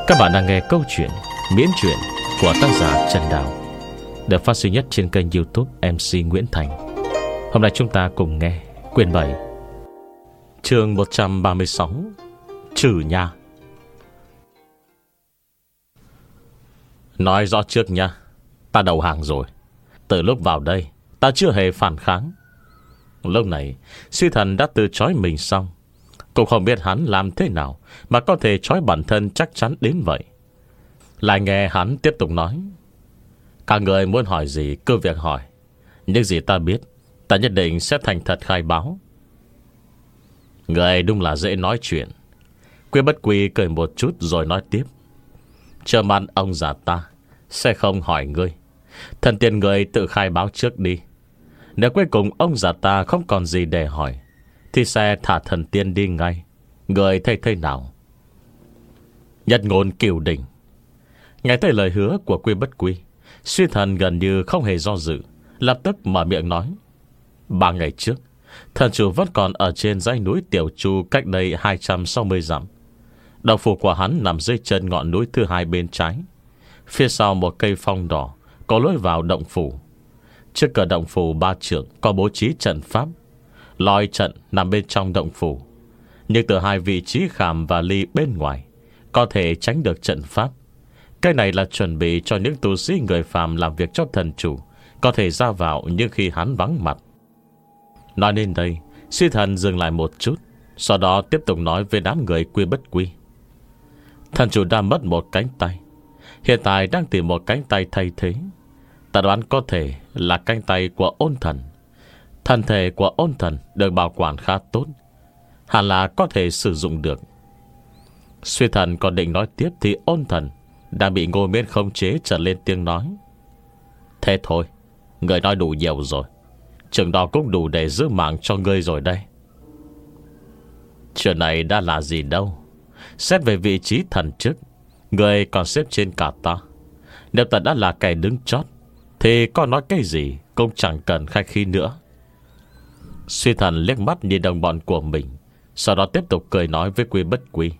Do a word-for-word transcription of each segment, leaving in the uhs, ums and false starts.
Các bạn đang nghe câu chuyện Miễn truyện của tác giả Trần Đào, được phát sinh nhất trên kênh YouTube em xê Nguyễn Thành. Hôm nay chúng ta cùng nghe quyển bảy, chương một trăm ba mươi sáu, Trừ Nha. Nói rõ trước nha, ta đầu hàng rồi. Từ lúc vào đây ta chưa hề phản kháng. Lúc này Suy Thần đã từ chối mình xong. Cũng không biết hắn làm thế nào mà có thể trói bản thân chắc chắn đến vậy. Lại nghe hắn tiếp tục nói: các người muốn hỏi gì cứ việc hỏi. Những gì ta biết, ta nhất định sẽ thành thật khai báo. Người đúng là dễ nói chuyện. Quy Bất Quy cười một chút rồi nói tiếp: chờ mặt ông già ta sẽ không hỏi ngươi. Thần tiên người tự khai báo trước đi. Nếu cuối cùng ông già ta không còn gì để hỏi thì sẽ thả thần tiên đi ngay. Người thấy thế nào? Nhất ngôn cửu đỉnh. Nghe thấy lời hứa của Quy Bất Quy, Suy Thần gần như không hề do dự, lập tức mở miệng nói: ba ngày trước, thần chủ vẫn còn ở trên dãy núi Tiểu Chu, cách đây hai trăm sáu mươi dặm. Động phủ của hắn nằm dưới chân ngọn núi thứ hai bên trái. Phía sau một cây phong đỏ có lối vào động phủ. Trước cửa động phủ ba trượng có bố trí trận pháp. Lòi trận nằm bên trong động phủ, nhưng từ hai vị trí khảm và ly bên ngoài có thể tránh được trận pháp. Cái này là chuẩn bị cho những tu sĩ người phàm làm việc cho thần chủ có thể ra vào như khi hắn vắng mặt. Nói đến đây, Suy Thần dừng lại một chút, sau đó tiếp tục nói với đám người Quy Bất Quy: thần chủ đã mất một cánh tay, hiện tại đang tìm một cánh tay thay thế. Ta đoán có thể là cánh tay của Ôn Thần. Thân thể của Ôn Thần được bảo quản khá tốt, hẳn là có thể sử dụng được. Suy Thần còn định nói tiếp thì Ôn Thần đã bị Ngô Miễn khống chế trở lên tiếng nói: thế thôi, người nói đủ nhiều rồi. Chừng đó cũng đủ để giữ mạng cho ngươi rồi đây. Chuyện này đã là gì đâu. Xét về vị trí thần chức, ngươi còn xếp trên cả ta. Nếu ta đã là kẻ đứng chót thì có nói cái gì cũng chẳng cần khách khí nữa. Suy Thần liếc mắt nhìn đồng bọn của mình, sau đó tiếp tục cười nói với Quy Bất Quy: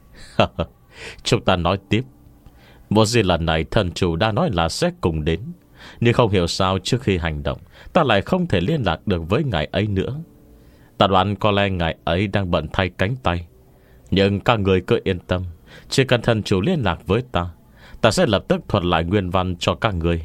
chúng ta nói tiếp. Một gì lần này thần chủ đã nói là sẽ cùng đến, nhưng không hiểu sao trước khi hành động ta lại không thể liên lạc được với ngài ấy nữa. Ta đoán có lẽ ngài ấy đang bận thay cánh tay. Nhưng các người cứ yên tâm, chỉ cần thần chủ liên lạc với ta, ta sẽ lập tức thuật lại nguyên văn cho các người.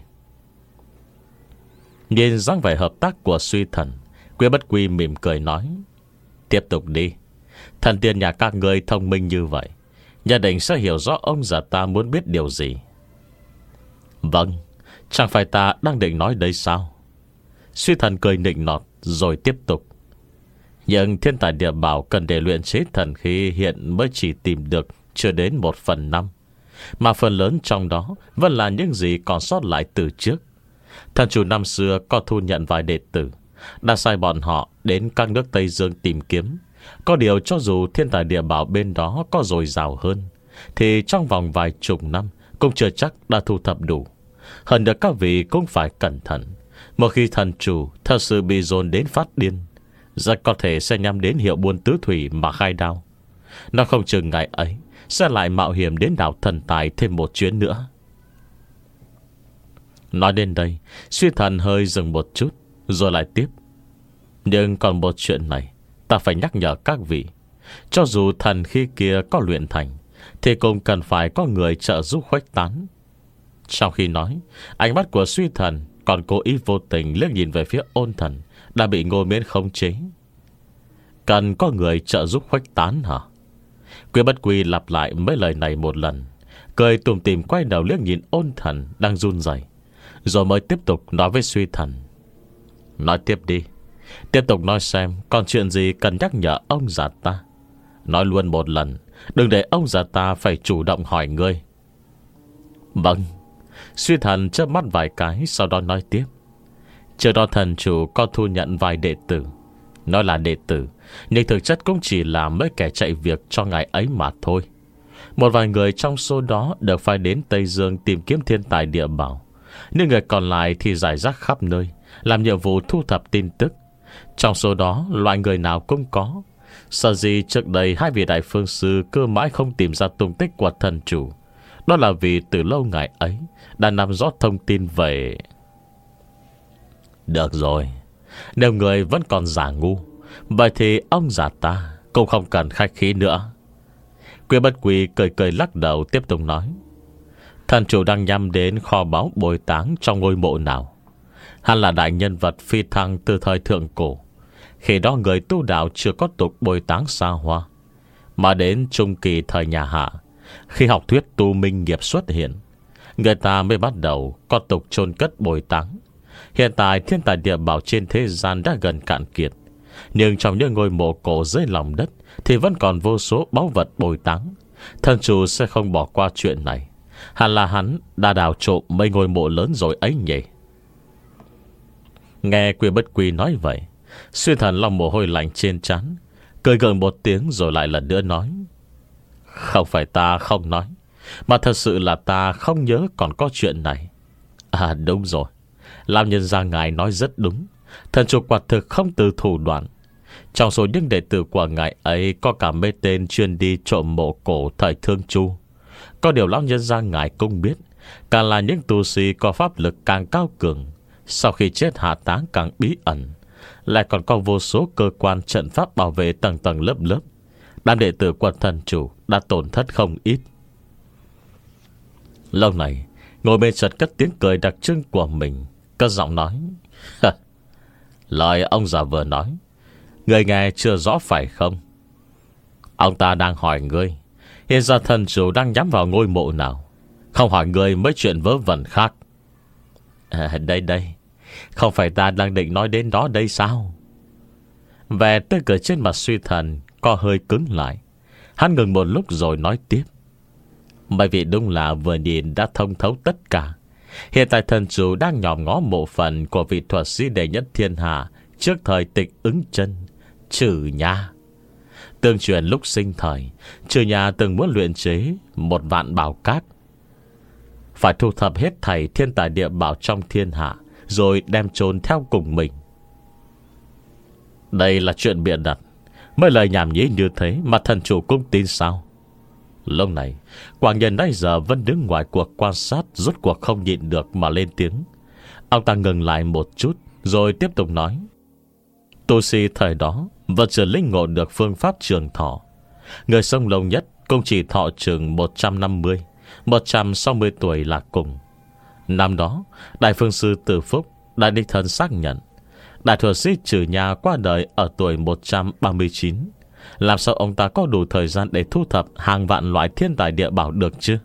Nhìn dáng vẻ hợp tác của Suy Thần, Quy Bất Quy mỉm cười nói: tiếp tục đi. Thần tiên nhà các người thông minh như vậy, nhất định sẽ hiểu rõ ông già ta muốn biết điều gì. Vâng, chẳng phải ta đang định nói đấy sao? Suy Thần cười nịnh nọt rồi tiếp tục: nhưng thiên tài địa bảo cần để luyện chế thần khí hiện mới chỉ tìm được chưa đến một phần năm, mà phần lớn trong đó vẫn là những gì còn sót lại từ trước. Thần chủ năm xưa có thu nhận vài đệ tử, đã sai bọn họ đến các nước Tây Dương tìm kiếm. Có điều cho dù thiên tài địa bảo bên đó có dồi dào hơn, thì trong vòng vài chục năm cũng chưa chắc đã thu thập đủ. Hơn nữa các vị cũng phải cẩn thận. Một khi thần chủ thật sự bị dồn đến phát điên, rất có thể sẽ nhắm đến hiệu buôn tứ thủy mà khai đao. Nó không chừng ngày ấy sẽ lại mạo hiểm đến đảo thần tài thêm một chuyến nữa. Nói đến đây, Suy Thần hơi dừng một chút rồi lại tiếp: nhưng còn một chuyện này ta phải nhắc nhở các vị. Cho dù thần khi kia có luyện thành, thì cũng cần phải có người trợ giúp khuếch tán. Sau khi nói, ánh mắt của Suy Thần còn cố ý vô tình liếc nhìn về phía Ôn Thần đã bị Ngô Miễn khống chế. Cần có người trợ giúp khuếch tán hả? Quy Bất Quy lặp lại mấy lời này một lần, cười tủm tỉm quay đầu liếc nhìn Ôn Thần đang run rẩy, rồi mới tiếp tục nói với Suy Thần: nói tiếp đi. Tiếp tục nói xem còn chuyện gì cần nhắc nhở ông già ta. Nói luôn một lần, đừng để ông già ta phải chủ động hỏi ngươi. Vâng. Suy Thần chớp mắt vài cái, sau đó nói tiếp: trước đó thần chủ có thu nhận vài đệ tử. Nói là đệ tử, nhưng thực chất cũng chỉ là mấy kẻ chạy việc cho ngài ấy mà thôi. Một vài người trong số đó được phái đến Tây Dương tìm kiếm thiên tài địa bảo, nhưng người còn lại thì rải rác khắp nơi, làm nhiệm vụ thu thập tin tức. Trong số đó loại người nào cũng có. Sở gì trước đây hai vị đại phương sư cơ mãi không tìm ra tung tích của thần chủ, Đó là vì từ lâu ngày ấy đã nắm rõ thông tin về. Được rồi, nếu người vẫn còn giả ngu, vậy thì ông già ta cũng không cần khách khí nữa. Quy Bất Quy cười cười lắc đầu, tiếp tục nói: Thần chủ đang nhắm đến kho báu bồi táng trong ngôi mộ nào? Hắn là đại nhân vật phi thăng từ thời thượng cổ. Khi đó người tu đạo chưa có tục bồi táng xa hoa. Mà đến trung kỳ thời nhà Hạ, khi học thuyết tu minh nghiệp xuất hiện, người ta mới bắt đầu có tục chôn cất bồi táng. Hiện tại thiên tài địa bảo trên thế gian đã gần cạn kiệt, nhưng trong những ngôi mộ cổ dưới lòng đất thì vẫn còn vô số báu vật bồi táng. Thần chủ sẽ không bỏ qua chuyện này. Hẳn là hắn đã đào trộm mấy ngôi mộ lớn rồi ấy nhỉ. Nghe Quy Bất Quy nói vậy, Xuyên Thần lòng mồ hôi lạnh trên trán, cười gượng một tiếng rồi lại lần nữa nói: Không phải ta không nói, mà thật sự là ta không nhớ còn có chuyện này. À đúng rồi, lão nhân gia ngài nói rất đúng. Thần chủ quả thực không từ thủ đoạn. Trong số những đệ tử của ngài ấy có cả mấy tên chuyên đi trộm mộ cổ thời Thương Chu. Có điều lão nhân gia ngài cũng biết, càng là những tu sĩ có pháp lực càng cao cường, sau khi chết hạ táng càng bí ẩn, lại còn có vô số cơ quan trận pháp bảo vệ tầng tầng lớp lớp. Đám đệ tử của thần chủ đã tổn thất không ít. Lâu này ngồi bên chợt cất tiếng cười đặc trưng của mình, cất giọng nói: Lời ông già vừa nói, người nghe chưa rõ phải không? Ông ta đang hỏi ngươi, hiện giờ thần chủ đang nhắm vào ngôi mộ nào, không hỏi ngươi mấy chuyện vớ vẩn khác. À, đây đây, không phải ta đang định nói đến đó đây sao? Vẻ tươi cười trên mặt Suy Thần có hơi cứng lại. Hắn ngừng một lúc rồi nói tiếp: Bởi vì đúng là vừa nhìn đã thông thấu tất cả. Hiện tại thần chủ đang nhòm ngó mộ phần của vị thuật sĩ đệ nhất thiên hạ trước thời Tịch Ứng Chân, Trừ Nha. Tương truyền lúc sinh thời, Trừ Nha từng muốn luyện chế một vạn bảo cát, phải thu thập hết thảy thiên tài địa bảo trong thiên hạ, rồi đem chôn theo cùng mình. Đây là chuyện bịa đặt. Mấy lời nhảm nhí như thế mà thần chủ cũng tin sao? Lúc này Quảng Nhân nãy giờ vẫn đứng ngoài cuộc quan sát, rốt cuộc không nhịn được mà lên tiếng. Ông ta ngừng lại một chút rồi tiếp tục nói: Tu sĩ thời đó vẫn chưa linh ngộ được phương pháp trường thọ. Người sống lâu nhất cũng chỉ thọ chừng một trăm năm mươi, một trăm sáu mươi tuổi là cùng. Năm đó Đại Phương Sư Từ Phúc đã đích thân xác nhận đại thuật sĩ Trừ Nha qua đời ở tuổi một trăm ba mươi chín. Làm sao ông ta có đủ thời gian để thu thập hàng vạn loại thiên tài địa bảo được chứ?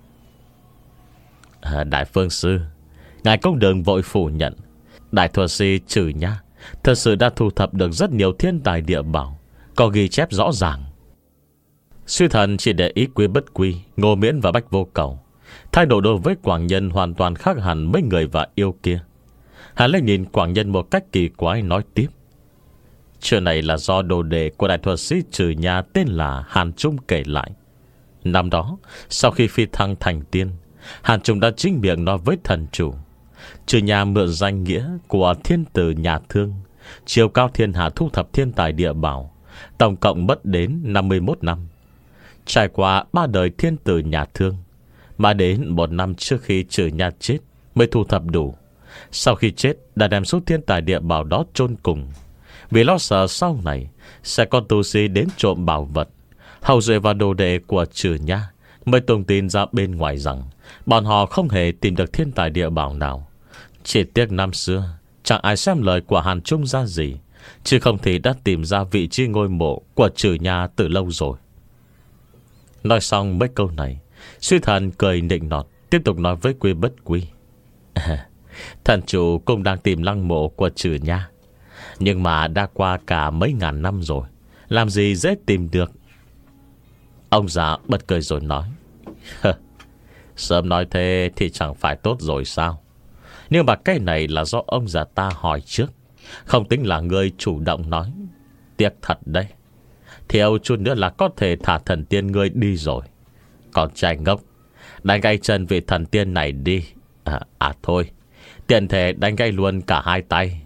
à, Đại Phương Sư, ngài cũng đừng vội phủ nhận. Đại thuật sĩ Trừ Nha thật sự đã thu thập được rất nhiều thiên tài địa bảo, có ghi chép rõ ràng. Suy Thần chỉ để ý Quy Bất Quy, Ngô Miễn và Bách Vô Cầu. Thái độ đối với Quảng Nhân hoàn toàn khác hẳn mấy người và yêu kia. Hắn lấy nhìn Quảng Nhân một cách kỳ quái, nói tiếp: Chuyện này là do đồ đệ của đại thuật sĩ Trừ Nha tên là Hàn Trung kể lại. Năm đó, sau khi phi thăng thành tiên, Hàn Trung đã chính miệng nói với thần chủ. Trừ Nha mượn danh nghĩa của thiên tử nhà Thương, chiều cao thiên hạ thu thập thiên tài địa bảo, tổng cộng mất đến năm mươi mốt năm. Trải qua ba đời thiên tử nhà Thương, mà đến một năm trước khi Trừ Nha chết mới thu thập đủ. Sau khi chết đã đem số thiên tài địa bảo đó chôn cùng. Vì lo sợ sau này sẽ có tu sĩ đến trộm bảo vật, hầu duệ và đồ đệ của Trừ Nha mới tung tin ra bên ngoài rằng bọn họ không hề tìm được thiên tài địa bảo nào. Chỉ tiếc năm xưa chẳng ai xem lời của Hàn Trung ra gì, chứ không thì đã tìm ra vị trí ngôi mộ của Trừ Nha từ lâu rồi. Nói xong mấy câu này, Suy Thần cười nịnh nọt, tiếp tục nói với Quy Bất Quy: Thần chủ cũng đang tìm lăng mộ của Trừ Nha, nhưng mà đã qua cả mấy ngàn năm rồi, làm gì dễ tìm được. Ông già bật cười rồi nói: Sớm nói thế thì chẳng phải tốt rồi sao? Nhưng mà cái này là do ông già ta hỏi trước, không tính là người chủ động nói. Tiếc thật đấy, thiếu chút nữa là có thể thả thần tiên ngươi đi rồi. Còn trai ngốc, đánh gãy chân vị thần tiên này đi. À, à thôi, tiện thể đánh gãy luôn cả hai tay.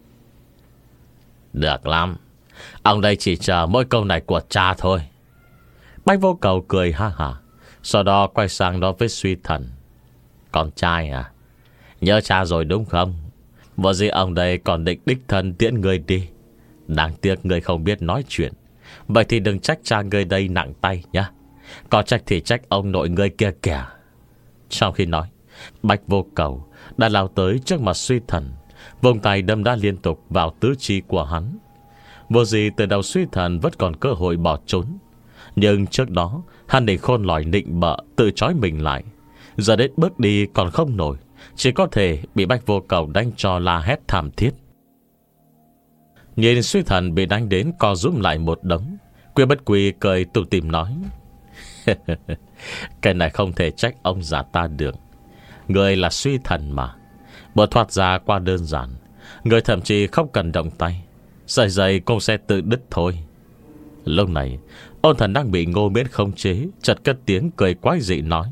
Được lắm, ông đây chỉ chờ mỗi câu này của cha thôi. Bách Vô Cầu cười ha hả. Sau đó quay sang nói với Suy Thần: Con trai à, nhớ cha rồi đúng không? Vợ gì ông đây còn định đích thân tiễn người đi. Đáng tiếc người không biết nói chuyện. Vậy thì đừng trách cha người đây nặng tay nhá. Có trách thì trách ông nội người kia kìa. Trong khi nói, Bạch Vô Cầu đã lao tới trước mặt Suy Thần, vùng tay đâm đá liên tục vào tứ chi của hắn. Vô gì từ đầu Suy Thần vẫn còn cơ hội bỏ trốn, nhưng trước đó hắn định khôn lỏi nịnh bợ tự trói mình lại. Giờ đến bước đi còn không nổi, chỉ có thể bị Bạch Vô Cầu đánh cho la hét thảm thiết. Nhìn Suy Thần bị đánh đến co rúm lại một đống, Quy Bất Quy cười tủm tỉm nói: Cái này không thể trách ông già ta được. Người là Suy Thần mà, bữa thoát ra qua đơn giản. Người thậm chí không cần động tay, sợi dây cũng sẽ tự đứt thôi. Lúc này Ôn Thần đang bị Ngô Miễn khống chế, chợt cất tiếng cười quái dị nói: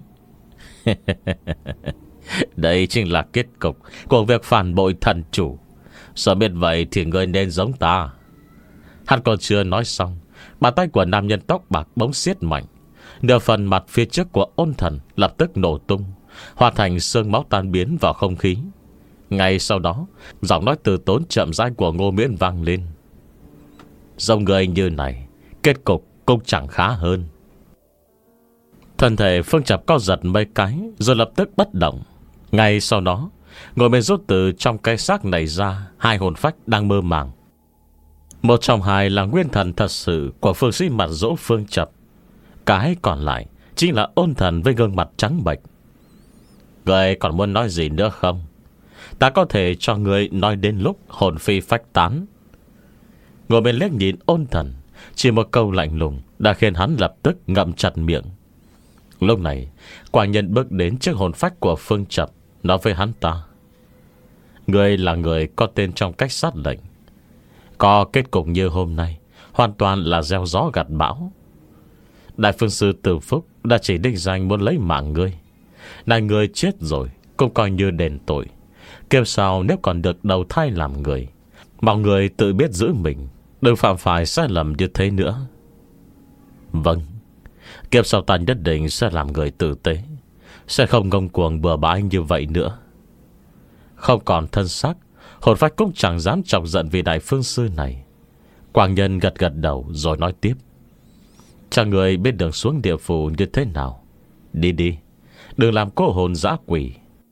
Đây chính là kết cục của việc phản bội thần chủ. Sợ biết vậy thì người nên giống ta. Hắn còn chưa nói xong, bàn tay của nam nhân tóc bạc bỗng siết mạnh. Nửa phần mặt phía trước của Ôn Thần lập tức nổ tung, hóa thành sương máu tan biến vào không khí. Ngay sau đó, giọng nói từ tốn chậm rãi của Ngô Miễn vang lên: Dòng người như này, kết cục cũng chẳng khá hơn. Thân thể Phương Chập co giật mấy cái, rồi lập tức bất động. Ngay sau đó, Ngô Miễn rút từ trong cái xác này ra hai hồn phách đang mơ màng. Một trong hai là nguyên thần thật sự của phương sĩ mặt dỗ Phương Chập, cái còn lại chính là Ôn Thần với gương mặt trắng bệch. Người còn muốn nói gì nữa không? Ta có thể cho người nói đến lúc hồn phi phách tán. Ngồi bên liếc nhìn Ôn Thần, chỉ một câu lạnh lùng đã khiến hắn lập tức ngậm chặt miệng. Lúc này Quảng Nhân bước đến trước hồn phách của Phương Chập, nói với hắn ta: Người là người có tên trong cách sát lệnh. Có kết cục như hôm nay hoàn toàn là gieo gió gặt bão. Đại phương sư Từ Phúc đã chỉ đích danh muốn lấy mạng ngươi. Này người chết rồi cũng coi như đền tội. Kiếp sau nếu còn được đầu thai làm người, mong người tự biết giữ mình, đừng phạm phải sai lầm như thế nữa. Vâng, kiếp sau ta nhất định sẽ làm người tử tế, sẽ không ngông cuồng bừa bãi như vậy nữa. Không còn thân xác, hồn phách cũng chẳng dám chọc giận vì đại phương sư này. Quảng Nhân gật gật đầu rồi nói tiếp: Cha người biết đường xuống địa phủ như thế nào. Đi đi, đừng làm cô hồn dã quỷ.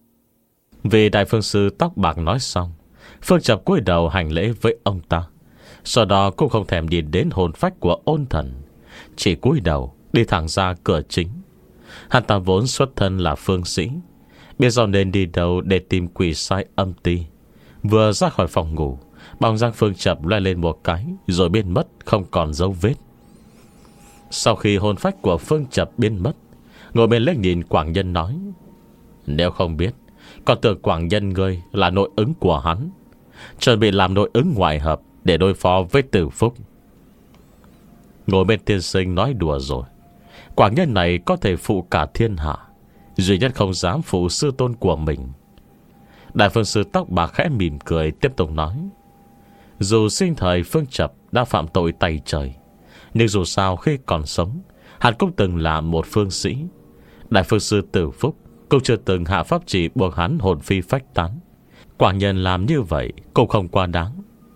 Vì đại phương sư tóc bạc nói xong, Phương Chập cúi đầu hành lễ với ông ta. Sau đó cũng không thèm nhìn đến hồn phách của Ôn Thần, chỉ cúi đầu đi thẳng ra cửa chính. Hắn ta vốn xuất thân là phương sĩ, biết rõ nên đi đâu để tìm quỷ sai âm ti. Vừa ra khỏi phòng ngủ, bóng dáng Phương Chập loay lên một cái rồi biến mất không còn dấu vết. Sau khi hồn phách của Phương Chập biến mất, ngồi bên liếc nhìn Quảng Nhân nói: Nếu không biết, còn tưởng Quảng Nhân ngươi là nội ứng của hắn, chuẩn bị làm nội ứng ngoại hợp để đối phó với Từ Phúc. Ngồi bên tiên sinh nói đùa rồi. Quảng Nhân này có thể phụ cả thiên hạ, duy nhất không dám phụ sư tôn của mình. Đại phương sư tóc bạc khẽ mỉm cười tiếp tục nói: Dù sinh thời Phương Chập đã phạm tội tày trời, nhưng dù sao khi còn sống, hắn cũng từng là một phương sĩ. Đại phương sư Từ Phúc cũng chưa từng hạ pháp chỉ buộc hắn hồn phi phách tán. Quảng Nhân làm như vậy cũng không quá đáng.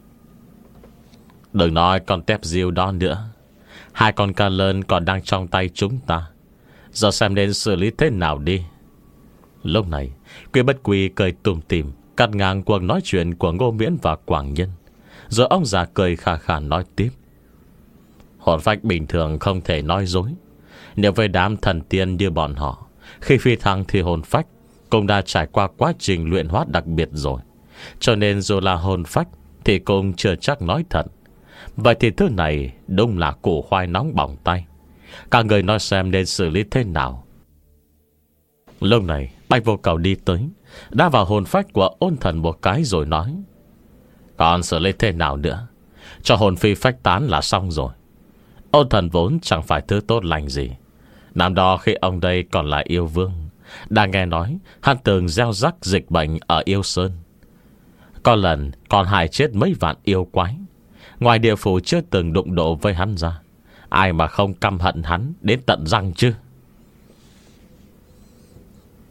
Đừng nói con tép diêu đó nữa. Hai con ca lơn còn đang trong tay chúng ta. Giờ xem nên xử lý thế nào đi. Lúc này Quy Bất Quy cười tủm tỉm cắt ngang cuộc nói chuyện của Ngô Miễn và Quảng Nhân. Rồi ông già cười khà khà nói tiếp: Hồn phách bình thường không thể nói dối. Nếu với đám thần tiên như bọn họ, khi phi thăng thì hồn phách cũng đã trải qua quá trình luyện hóa đặc biệt rồi, cho nên dù là hồn phách thì cũng chưa chắc nói thật. Vậy thì thứ này đúng là củ khoai nóng bỏng tay. Các người nói xem nên xử lý thế nào. Lúc này Bạch Vô Cầu đi tới, đã vào hồn phách của Ôn Thần một cái rồi nói: Còn xử lý thế nào nữa? Cho hồn phi phách tán là xong rồi. Ôn Thần vốn chẳng phải thứ tốt lành gì. Năm đó khi ông đây còn là yêu vương, đã nghe nói hắn từng gieo rắc dịch bệnh ở Yêu Sơn. Có lần còn hại chết mấy vạn yêu quái. Ngoài địa phủ chưa từng đụng độ với hắn ra, ai mà không căm hận hắn đến tận răng chứ.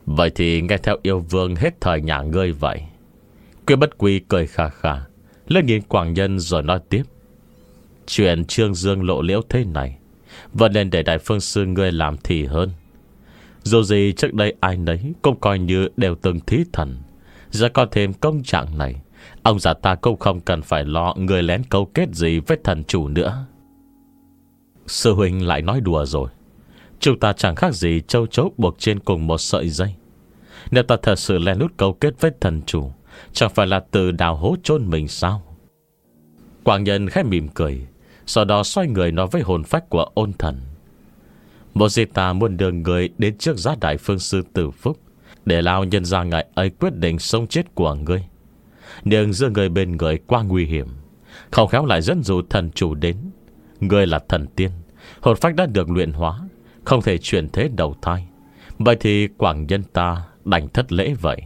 Vậy thì nghe theo yêu vương hết thời nhà ngươi vậy. Quyên Bất Quy cười khà khà, lên nhìn Quảng Nhân rồi nói tiếp. Chuyện Trương Dương lộ liễu thế này vẫn nên để Đại Phương Sư ngươi làm thì hơn. Dù gì trước đây ai nấy cũng coi như đều từng thí thần. Giờ có thêm công trạng này, ông già ta cũng không cần phải lo người lén câu kết gì với thần chủ nữa. Sư huynh lại nói đùa rồi. Chúng ta chẳng khác gì châu chấu buộc trên cùng một sợi dây. Nếu ta thật sự lén lút câu kết với thần chủ, chẳng phải là tự đào hố chôn mình sao? Quảng Nhân khẽ mỉm cười, sau đó xoay người nói với hồn phách của ôn thần. Một gì ta muốn đưa người đến trước giá Đại Phương Sư Tử Phúc, để lao nhân ra ngày ấy quyết định sống chết của ngươi. Nhưng giữa người bên người quá nguy hiểm, không khéo lại dẫn dụ thần chủ đến. Ngươi là thần tiên, hồn phách đã được luyện hóa, không thể chuyển thế đầu thai. Vậy thì Quảng Nhân ta đành thất lễ vậy.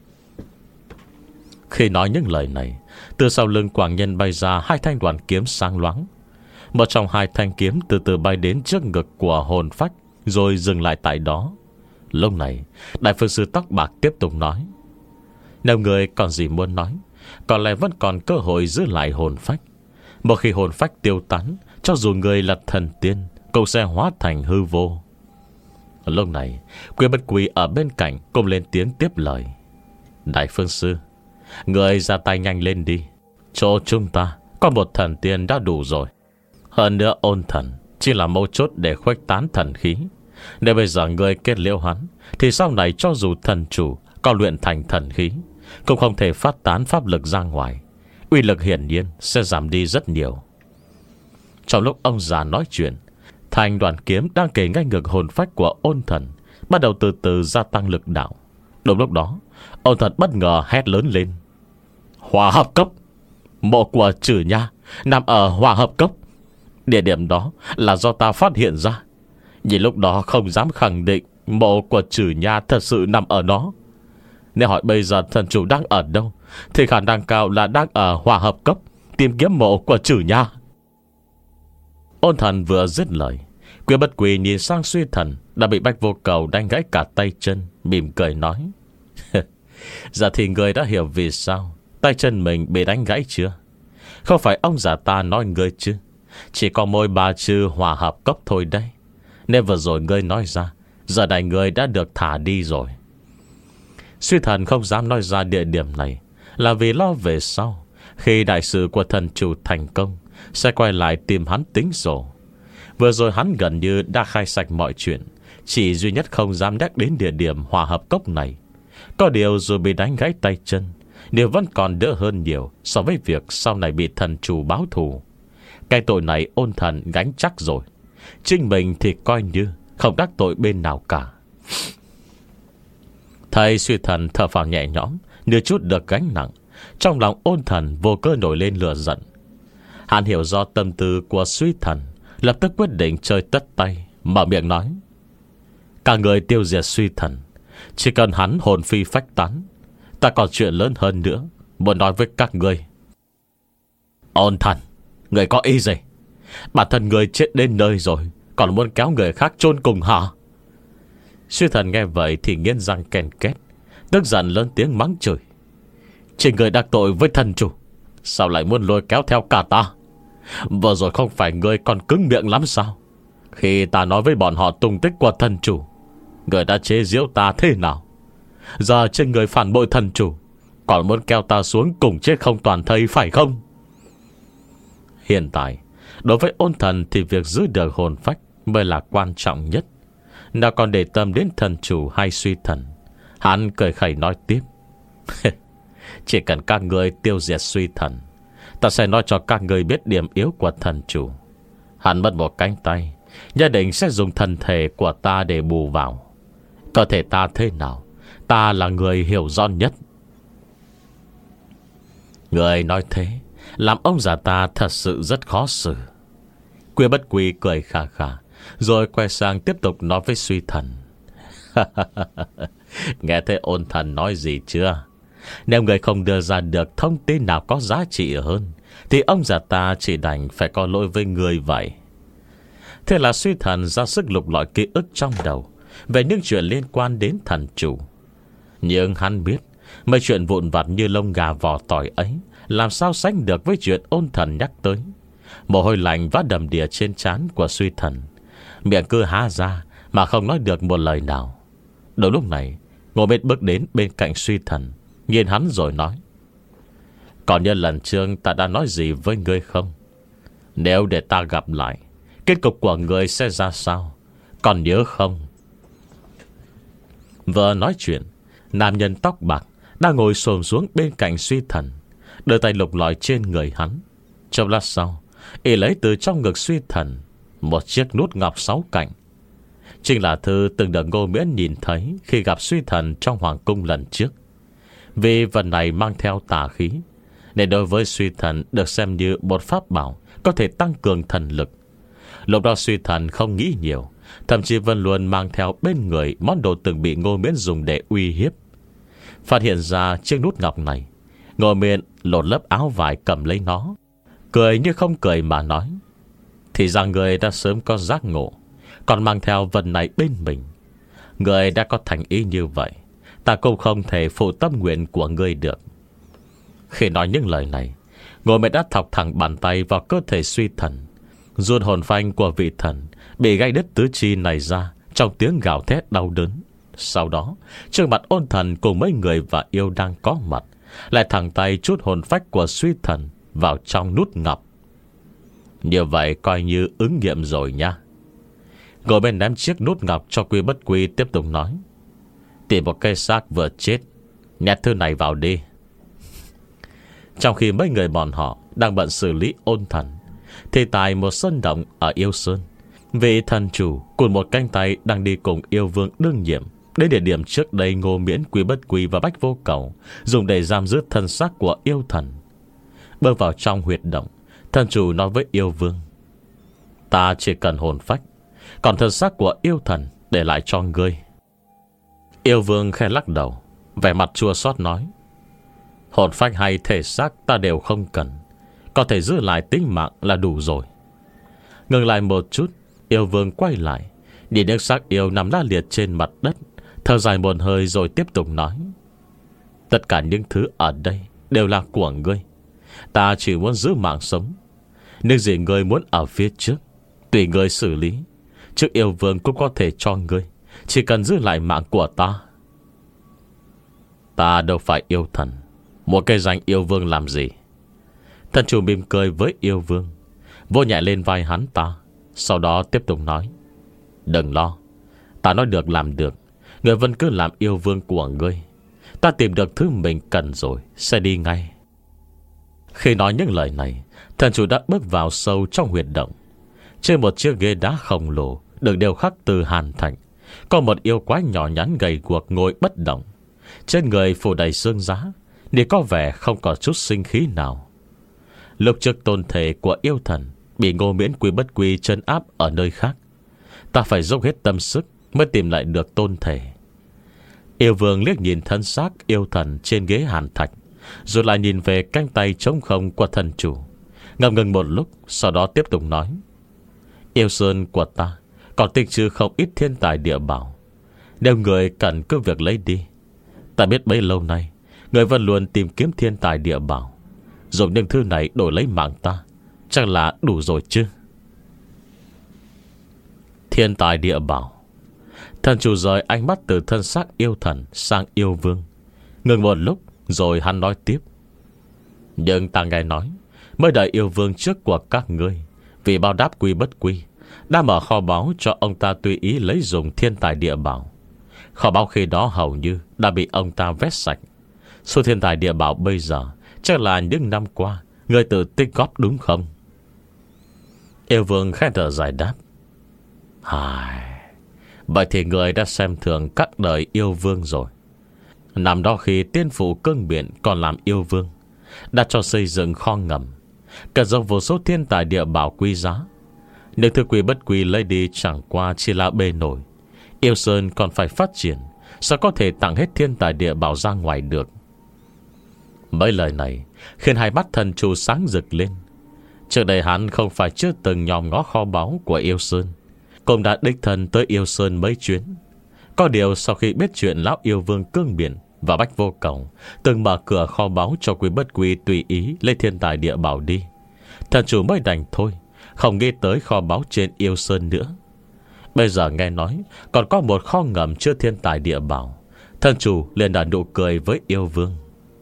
Khi nói những lời này, từ sau lưng Quảng Nhân bay ra hai thanh đoàn kiếm sáng loáng. Một trong hai thanh kiếm từ từ bay đến trước ngực của hồn phách, rồi dừng lại tại đó. Lúc này Đại Phương Sư tóc bạc tiếp tục nói. Nếu người còn gì muốn nói, có lẽ vẫn còn cơ hội giữ lại hồn phách. Một khi hồn phách tiêu tán, cho dù người là thần tiên, cũng sẽ hóa thành hư vô. Lúc này Quyên Bất Quy ở bên cạnh cũng lên tiếng tiếp lời. Đại Phương Sư, người ra tay nhanh lên đi. Chỗ chúng ta có một thần tiên đã đủ rồi. Hơn nữa ôn thần chỉ là mấu chốt để khuếch tán thần khí. Nếu bây giờ người kết liễu hắn, thì sau này cho dù thần chủ có luyện thành thần khí, cũng không thể phát tán pháp lực ra ngoài. Uy lực hiển nhiên sẽ giảm đi rất nhiều. Trong lúc ông già nói chuyện, thành đoàn kiếm đang kề ngay ngực hồn phách của ôn thần bắt đầu từ từ gia tăng lực đạo. Đúng lúc đó, ôn thần bất ngờ hét lớn lên. Hỏa hợp cốc! Mộ của Trừ Nha nằm ở hỏa hợp cốc. Địa điểm đó là do ta phát hiện ra. Nhìn lúc đó không dám khẳng định mộ của Trừ Nha thật sự nằm ở đó. Nếu hỏi bây giờ thần chủ đang ở đâu, thì khả năng cao là đang ở hỏa hợp cốc tìm kiếm mộ của Trừ Nha. Ôn thần vừa dứt lời, Quyên Bất Quy nhìn sang Suy Thần đã bị Bách Vô Cầu đánh gãy cả tay chân, mỉm cười nói. Giờ thì người đã hiểu vì sao tay chân mình bị đánh gãy chưa? Không phải ông già ta nói ngươi chứ, chỉ có môi ba chữ hòa hợp cốc thôi đấy. Nên vừa rồi ngươi nói ra, giờ này ngươi đã được thả đi rồi. Suy Thần không dám nói ra địa điểm này là vì lo về sau, khi đại sự của thần chủ thành công, sẽ quay lại tìm hắn tính sổ. Vừa rồi hắn gần như đã khai sạch mọi chuyện, chỉ duy nhất không dám nhắc đến địa điểm hòa hợp cốc này. Có điều dù bị đánh gãy tay chân, điều vẫn còn đỡ hơn nhiều so với việc sau này bị thần chủ báo thù. Cái tội này ôn thần gánh chắc rồi, chính mình thì coi như không đắc tội bên nào cả. Thầy Suy Thần thở phào nhẹ nhõm, như chút được gánh nặng. Trong lòng ôn thần vô cơ nổi lên lửa giận. Hắn hiểu do tâm tư của Suy Thần, lập tức quyết định chơi tất tay, mở miệng nói. Cả người tiêu diệt Suy Thần, chỉ cần hắn hồn phi phách tán, ta còn chuyện lớn hơn nữa muốn nói với các ngươi. Ôn thần, người có ý gì? Bản thân người chết đến nơi rồi, còn muốn kéo người khác chôn cùng hả? Suy Thần nghe vậy thì nghiến răng ken két, tức giận lớn tiếng mắng chửi. Chỉ người đắc tội với thần chủ, sao lại muốn lôi kéo theo cả ta? Vừa rồi không phải người còn cứng miệng lắm sao? Khi ta nói với bọn họ tung tích của thần chủ, người đã chế giễu ta thế nào? Giờ trên người phản bội thần chủ, còn muốn kéo ta xuống cùng chết không toàn thây phải không? Hiện tại, đối với ôn thần thì việc giữ được hồn phách mới là quan trọng nhất. Nào còn để tâm đến thần chủ hay Suy Thần. Hắn cười khẩy nói tiếp. Chỉ cần các người tiêu diệt Suy Thần, ta sẽ nói cho các người biết điểm yếu của thần chủ. Hắn mất một cánh tay, nhất định sẽ dùng thân thể của ta để bù vào. Cơ thể ta thế nào, ta là người hiểu rõ nhất. Người nói thế làm ông già ta thật sự rất khó xử. Quyên Bất Quy cười khà khà, rồi quay sang tiếp tục nói với Suy Thần. Nghe thấy ôn thần nói gì chưa? Nếu người không đưa ra được thông tin nào có giá trị hơn, thì ông già ta chỉ đành phải có lỗi với người vậy. Thế là Suy Thần ra sức lục lọi ký ức trong đầu về những chuyện liên quan đến thần chủ. Nhưng hắn biết mấy chuyện vụn vặt như lông gà vỏ tỏi ấy làm sao sánh được với chuyện ôn thần nhắc tới. Mồ hôi lạnh vã đầm đìa trên trán của Suy Thần, miệng cứ há ra mà không nói được một lời nào. Đúng lúc này, Ngô Miễn bước đến bên cạnh Suy Thần, nhìn hắn rồi nói: Còn như lần trước ta đã nói gì với ngươi không? Nếu để ta gặp lại, kết cục của ngươi sẽ ra sao, còn nhớ không? Vừa nói chuyện, nam nhân tóc bạc đang ngồi xổm xuống bên cạnh Suy Thần, đưa tay lục lọi trên người hắn. Trong lát sau, y lấy từ trong ngực Suy Thần một chiếc nút ngọc sáu cạnh. Chính là thư từng được Ngô Miễn nhìn thấy khi gặp Suy Thần trong hoàng cung lần trước. Vì vật này mang theo tà khí, nên đối với Suy Thần được xem như một pháp bảo có thể tăng cường thần lực. Lúc đó Suy Thần không nghĩ nhiều, thậm chí vẫn luôn mang theo bên người món đồ từng bị Ngô Miễn dùng để uy hiếp. Phát hiện ra chiếc nút ngọc này, Ngô Miễn lột lớp áo vải cầm lấy nó, cười như không cười mà nói: Thì ra người đã sớm có giác ngộ, còn mang theo vật này bên mình. Người đã có thành ý như vậy, ta cũng không thể phụ tâm nguyện của người được. Khi nói những lời này, Ngô Miễn đã thọc thẳng bàn tay vào cơ thể Suy Thần. Ruột hồn phanh của vị thần bị gãy đứt tứ chi này ra trong tiếng gào thét đau đớn. Sau đó, trước mặt Ôn Thần cùng mấy người và yêu đang có mặt, lại thẳng tay chút hồn phách của Suy Thần vào trong nút ngọc. Như vậy coi như ứng nghiệm rồi nha. Ngồi bên ném chiếc nút ngọc cho Quy Bất Quy, tiếp tục nói: Tìm một cây xác vừa chết, nhét thư này vào đi. Trong khi mấy người bọn họ đang bận xử lý Ôn Thần, thì tại một sân động ở Yêu Sơn, vị thần chủ cùng một cánh tay đang đi cùng yêu vương đương nhiệm đến địa điểm trước đây Ngô Miễn, Quy Bất Quy và Bách Vô Cầu dùng để giam giữ thân xác của yêu thần. Bước vào trong huyệt động, thần chủ nói với yêu vương: Ta chỉ cần hồn phách, còn thân xác của yêu thần để lại cho ngươi. Yêu vương khẽ lắc đầu, vẻ mặt chua xót nói: Hồn phách hay thể xác ta đều không cần, có thể giữ lại tính mạng là đủ rồi. Ngừng lại một chút, yêu vương quay lại, nhìn những xác yêu nằm la liệt trên mặt đất, thở dài một hơi rồi tiếp tục nói: Tất cả những thứ ở đây đều là của ngươi, ta chỉ muốn giữ mạng sống. Những gì ngươi muốn ở phía trước, tùy ngươi xử lý. Trước yêu vương cũng có thể cho ngươi, chỉ cần giữ lại mạng của ta. Ta đâu phải yêu thần, một cây danh yêu vương làm gì? Thần chủ mỉm cười với yêu vương, vỗ nhẹ lên vai hắn ta, sau đó tiếp tục nói: Đừng lo, ta nói được làm được. Ngươi vẫn cứ làm yêu vương của ngươi. Ta tìm được thứ mình cần rồi sẽ đi ngay. Khi nói những lời này, thần chủ đã bước vào sâu trong huyệt động. Trên một chiếc ghế đá khổng lồ được điêu khắc từ hàn thạch, có một yêu quái nhỏ nhắn gầy guộc ngồi bất động. Trên người phủ đầy xương giá, để có vẻ không có chút sinh khí nào. Lúc trước tôn thể của yêu thần bị Ngô Miễn, Quy Bất Quy trấn áp ở nơi khác, ta phải dốc hết tâm sức mới tìm lại được tôn thể. Yêu vương liếc nhìn thân xác yêu thần trên ghế hàn thạch, rồi lại nhìn về cánh tay trống không của thần chủ, ngập ngừng một lúc, sau đó tiếp tục nói: Yêu sơn của ta còn tích trữ không ít thiên tài địa bảo, nếu người cần cứ việc lấy đi. Ta biết bấy lâu nay người vẫn luôn tìm kiếm thiên tài địa bảo, dùng những thứ này đổi lấy mạng ta, chắc là đủ rồi chứ. Thiên tài địa bảo. Thần chủ rời ánh mắt từ thân xác yêu thần sang yêu vương, ngừng một lúc rồi hắn nói tiếp: Nhưng ta nghe nói mới đợi yêu vương trước của các ngươi, vì báo đáp Quy Bất Quy, đã mở kho báu cho ông ta tùy ý lấy dùng thiên tài địa bảo. Kho báu khi đó hầu như đã bị ông ta vét sạch. Số thiên tài địa bảo bây giờ chắc là những năm qua người tự tích góp đúng không? Yêu vương khẽ thở dài đáp: Hài, vậy thì người đã xem thường các đời yêu vương rồi. Năm đó khi tiên phụ cương biển còn làm yêu vương, đã cho xây dựng kho ngầm, cần dùng vô số thiên tài địa bảo quý giá. Nếu thứ Quy Bất Quy lấy đi chẳng qua chỉ là bề nổi, yêu sơn còn phải phát triển, sao có thể tặng hết thiên tài địa bảo ra ngoài được? Mấy lời này khiến hai mắt thần chủ sáng rực lên. Trước đây hắn không phải chưa từng nhòm ngó kho báu của yêu sơn, cũng đã đích thân tới yêu sơn mấy chuyến. Có điều sau khi biết chuyện lão yêu vương cương biển và Bách Vô Cầu từng mở cửa kho báu cho Quý Bất Quy tùy ý lấy thiên tài địa bảo đi. Thần chủ mới đành thôi, không nghĩ tới kho báu trên Yêu Sơn nữa. Bây giờ nghe nói còn có một kho ngầm chứa thiên tài địa bảo, thần chủ liền nở nụ cười với Yêu Vương.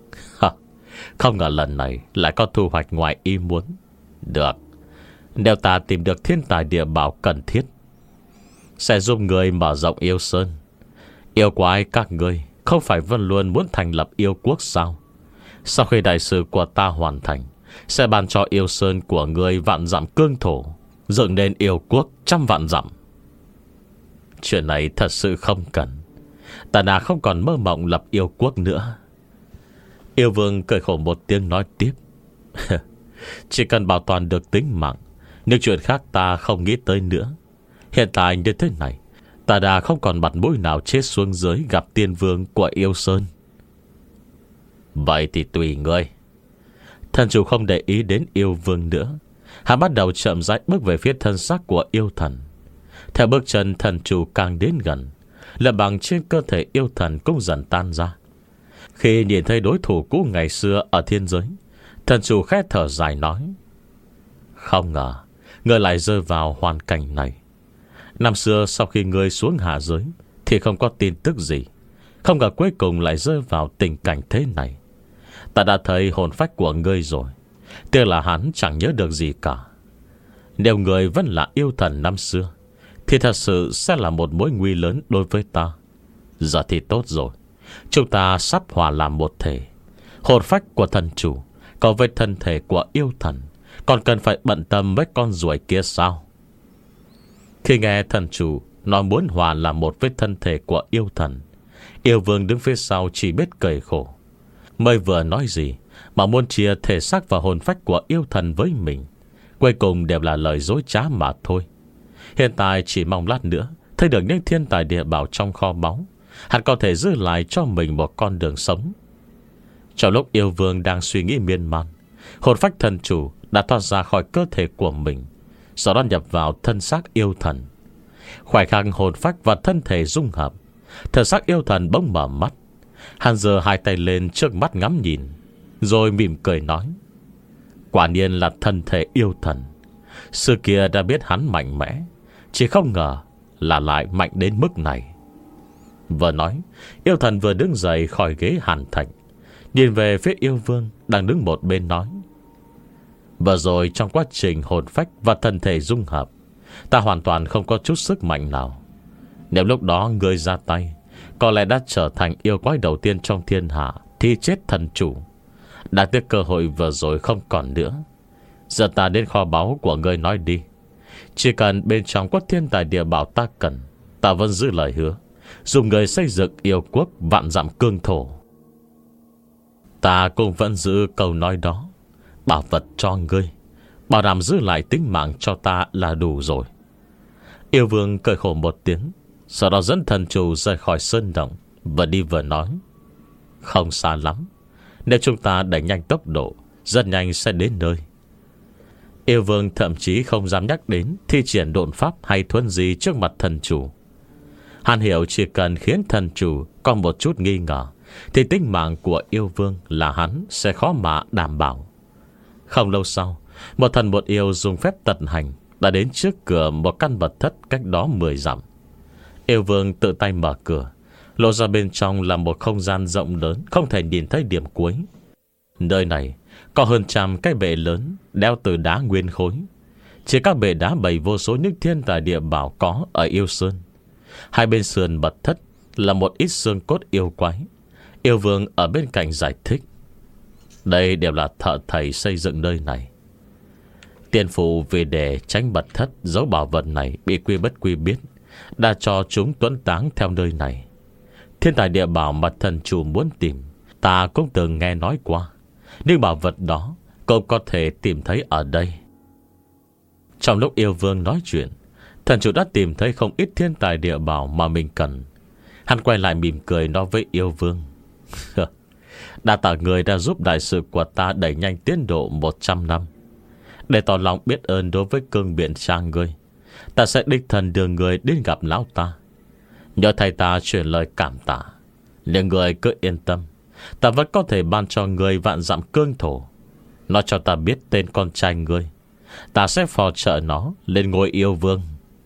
Không ngờ lần này lại có thu hoạch ngoài ý muốn. Được, nếu ta tìm được thiên tài địa bảo cần thiết, sẽ giúp người mở rộng Yêu Sơn. Yêu quái các ngươi không phải vẫn luôn muốn thành lập yêu quốc sao? Sau khi đại sự của ta hoàn thành, sẽ ban cho Yêu Sơn của ngươi vạn dặm cương thổ, dựng nên yêu quốc trăm vạn dặm. Chuyện này thật sự không cần. Ta đã không còn mơ mộng lập yêu quốc nữa. Yêu Vương cười khổ một tiếng nói tiếp. Chỉ cần bảo toàn được tính mạng, những chuyện khác ta không nghĩ tới nữa. Hiện tại như thế này, ta đã không còn mặt mũi nào chết xuống dưới gặp tiên vương của Yêu Sơn. Vậy thì tùy ngươi. Thần chủ không để ý đến Yêu Vương nữa. Hắn bắt đầu chậm rãi bước về phía thân xác của yêu thần. Theo bước chân thần chủ càng đến gần, là bằng trên cơ thể yêu thần cũng dần tan ra. Khi nhìn thấy đối thủ cũ ngày xưa ở thiên giới, thần chủ khẽ thở dài nói: Không ngờ ngươi lại rơi vào hoàn cảnh này. Năm xưa sau khi ngươi xuống hạ giới thì không có tin tức gì, không ngờ cuối cùng lại rơi vào tình cảnh thế này. Ta đã thấy hồn phách của ngươi rồi, tiếc là hắn chẳng nhớ được gì cả. Nếu ngươi vẫn là yêu thần năm xưa thì thật sự sẽ là một mối nguy lớn đối với ta. Giờ thì tốt rồi, chúng ta sắp hòa làm một thể. Hồn phách của thần chủ còn với thân thể của yêu thần, còn cần phải bận tâm với con ruồi kia sao? Khi nghe thần chủ nói muốn hòa làm một với thân thể của yêu thần, Yêu Vương đứng phía sau chỉ biết cười khổ. Mới vừa nói gì mà muốn chia thể xác và hồn phách của yêu thần với mình, cuối cùng đều là lời dối trá mà thôi. Hiện tại chỉ mong lát nữa thấy được những thiên tài địa bảo trong kho báu, hắn có thể giữ lại cho mình một con đường sống. Trong lúc Yêu Vương đang suy nghĩ miên man, hồn phách thần chủ đã thoát ra khỏi cơ thể của mình, sau đó nhập vào thân xác yêu thần. Khoảnh khắc hồn phách và thân thể dung hợp, thân xác yêu thần bỗng mở mắt. Hắn giơ hai tay lên trước mắt ngắm nhìn, rồi mỉm cười nói: Quả nhiên là thân thể yêu thần. Xưa kia đã biết hắn mạnh mẽ, chỉ không ngờ là lại mạnh đến mức này. Vừa nói, yêu thần vừa đứng dậy khỏi ghế hàn thạch, nhìn về phía Yêu Vương đang đứng một bên nói: Vừa rồi trong quá trình hồn phách và thân thể dung hợp, ta hoàn toàn không có chút sức mạnh nào. Nếu lúc đó ngươi ra tay, có lẽ đã trở thành yêu quái đầu tiên trong thiên hạ thì chết thần chủ. Đáng tiếc cơ hội vừa rồi không còn nữa. Giờ ta đến kho báu của ngươi nói đi. Chỉ cần bên trong có thiên tài địa bảo ta cần, ta vẫn giữ lời hứa, dùng người xây dựng yêu quốc vạn dặm cương thổ. Ta cũng vẫn giữ câu nói đó. Bảo vật cho ngươi, bảo đảm giữ lại tính mạng cho ta là đủ rồi. Yêu Vương cười khổ một tiếng, sau đó dẫn thần chủ rời khỏi sơn động, vừa đi vừa nói: Không xa lắm, nếu chúng ta đẩy nhanh tốc độ, rất nhanh sẽ đến nơi. Yêu Vương thậm chí không dám nhắc đến thi triển độn pháp hay thuần gì trước mặt thần chủ. Hắn hiểu chỉ cần khiến thần chủ có một chút nghi ngờ thì tính mạng của Yêu Vương là hắn sẽ khó mà đảm bảo. Không lâu sau, một thần một yêu dùng phép tận hành đã đến trước cửa một căn mật thất cách đó mười dặm. Yêu Vương tự tay mở cửa, lộ ra bên trong là một không gian rộng lớn, không thể nhìn thấy điểm cuối. Nơi này có hơn trăm cái bệ lớn đeo từ đá nguyên khối. Chỉ các bệ đá bày vô số những thiên tài địa bảo có ở Yêu Sơn. Hai bên sườn mật thất là một ít xương cốt yêu quái. Yêu Vương ở bên cạnh giải thích: Đây đều là thợ thầy xây dựng nơi này. Tiên phụ vì để tránh mật thất giấu bảo vật này bị Quy Bất Quy biết, đã cho chúng tuẫn táng theo nơi này. Thiên tài địa bảo mà thần chủ muốn tìm, ta cũng từng nghe nói qua, nhưng bảo vật đó cũng có thể tìm thấy ở đây. Trong lúc Yêu Vương nói chuyện, thần chủ đã tìm thấy không ít thiên tài địa bảo mà mình cần. Hắn quay lại mỉm cười nói với Yêu Vương: Đa tạ người đã giúp đại sự của ta đẩy nhanh tiến độ một trăm năm. Để tỏ lòng biết ơn đối với cương biện trang ngươi, ta sẽ đích thân đưa người đến gặp lão ta. Nhờ thầy ta truyền lời cảm tạ. Nhưng người cứ yên tâm, ta vẫn có thể ban cho người vạn dặm cương thổ. Nói cho ta biết tên con trai ngươi, ta sẽ phò trợ nó lên ngôi yêu vương.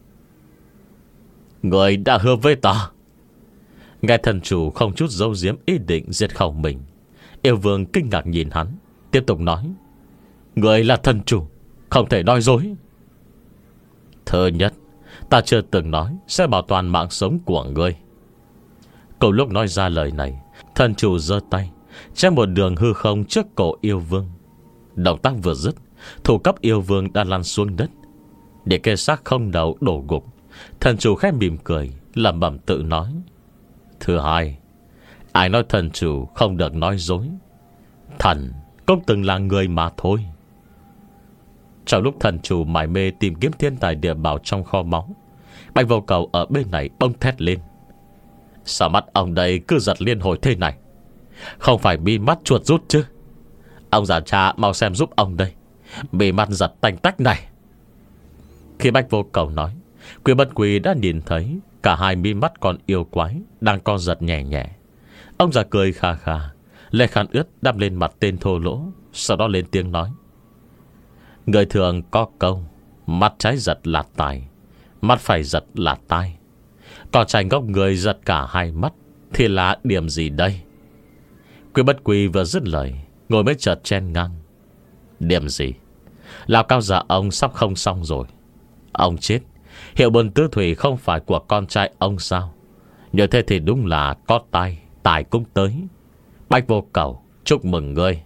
Người đã hứa với ta. Nghe thần chủ không chút giấu giếm ý định diệt khẩu mình, yêu vương kinh ngạc nhìn hắn, tiếp tục nói: Người là thần chủ, không thể nói dối. Thứ nhất, ta chưa từng nói sẽ bảo toàn mạng sống của ngươi. Cầu lúc nói ra lời này, thần chủ giơ tay chém một đường hư không trước cổ yêu vương. Động tác vừa dứt, thủ cấp yêu vương đã lăn xuống đất, để kê xác không đầu đổ gục. Thần chủ khẽ mỉm cười, lẩm bẩm tự nói: Thứ hai, ai nói thần chủ không được nói dối? Thần cũng từng là người mà thôi. Trong lúc thần chủ mải mê tìm kiếm thiên tài địa bảo trong kho báu, Bạch Vô Cầu ở bên này bông thét lên: Sao mắt ông đây cứ giật liên hồi thế này? Không phải bị mắt chuột rút chứ? Ông già cha mau xem giúp ông đây, bị mắt giật tanh tách này. Khi Bạch Vô Cầu nói, Quy Bất Quy đã nhìn thấy cả hai mi mắt con yêu quái đang co giật nhẹ nhẹ. Ông già cười kha kha, lấy khăn ướt đắp lên mặt tên thô lỗ, sau đó lên tiếng nói: Người thường có câu mắt trái giật là tài, mắt phải giật là tai. Còn trai ngốc người giật cả hai mắt thì là điểm gì đây? Quy Bất Quy vừa dứt lời, ngồi mới chợt chen ngang: Điểm gì? Lão cao già ông sắp không xong rồi. Ông chết, hiệu buồn tứ thủy không phải của con trai ông sao? Như thế thì đúng là có tai, tài cũng tới. Bạch Vô Cầu, chúc mừng ngươi.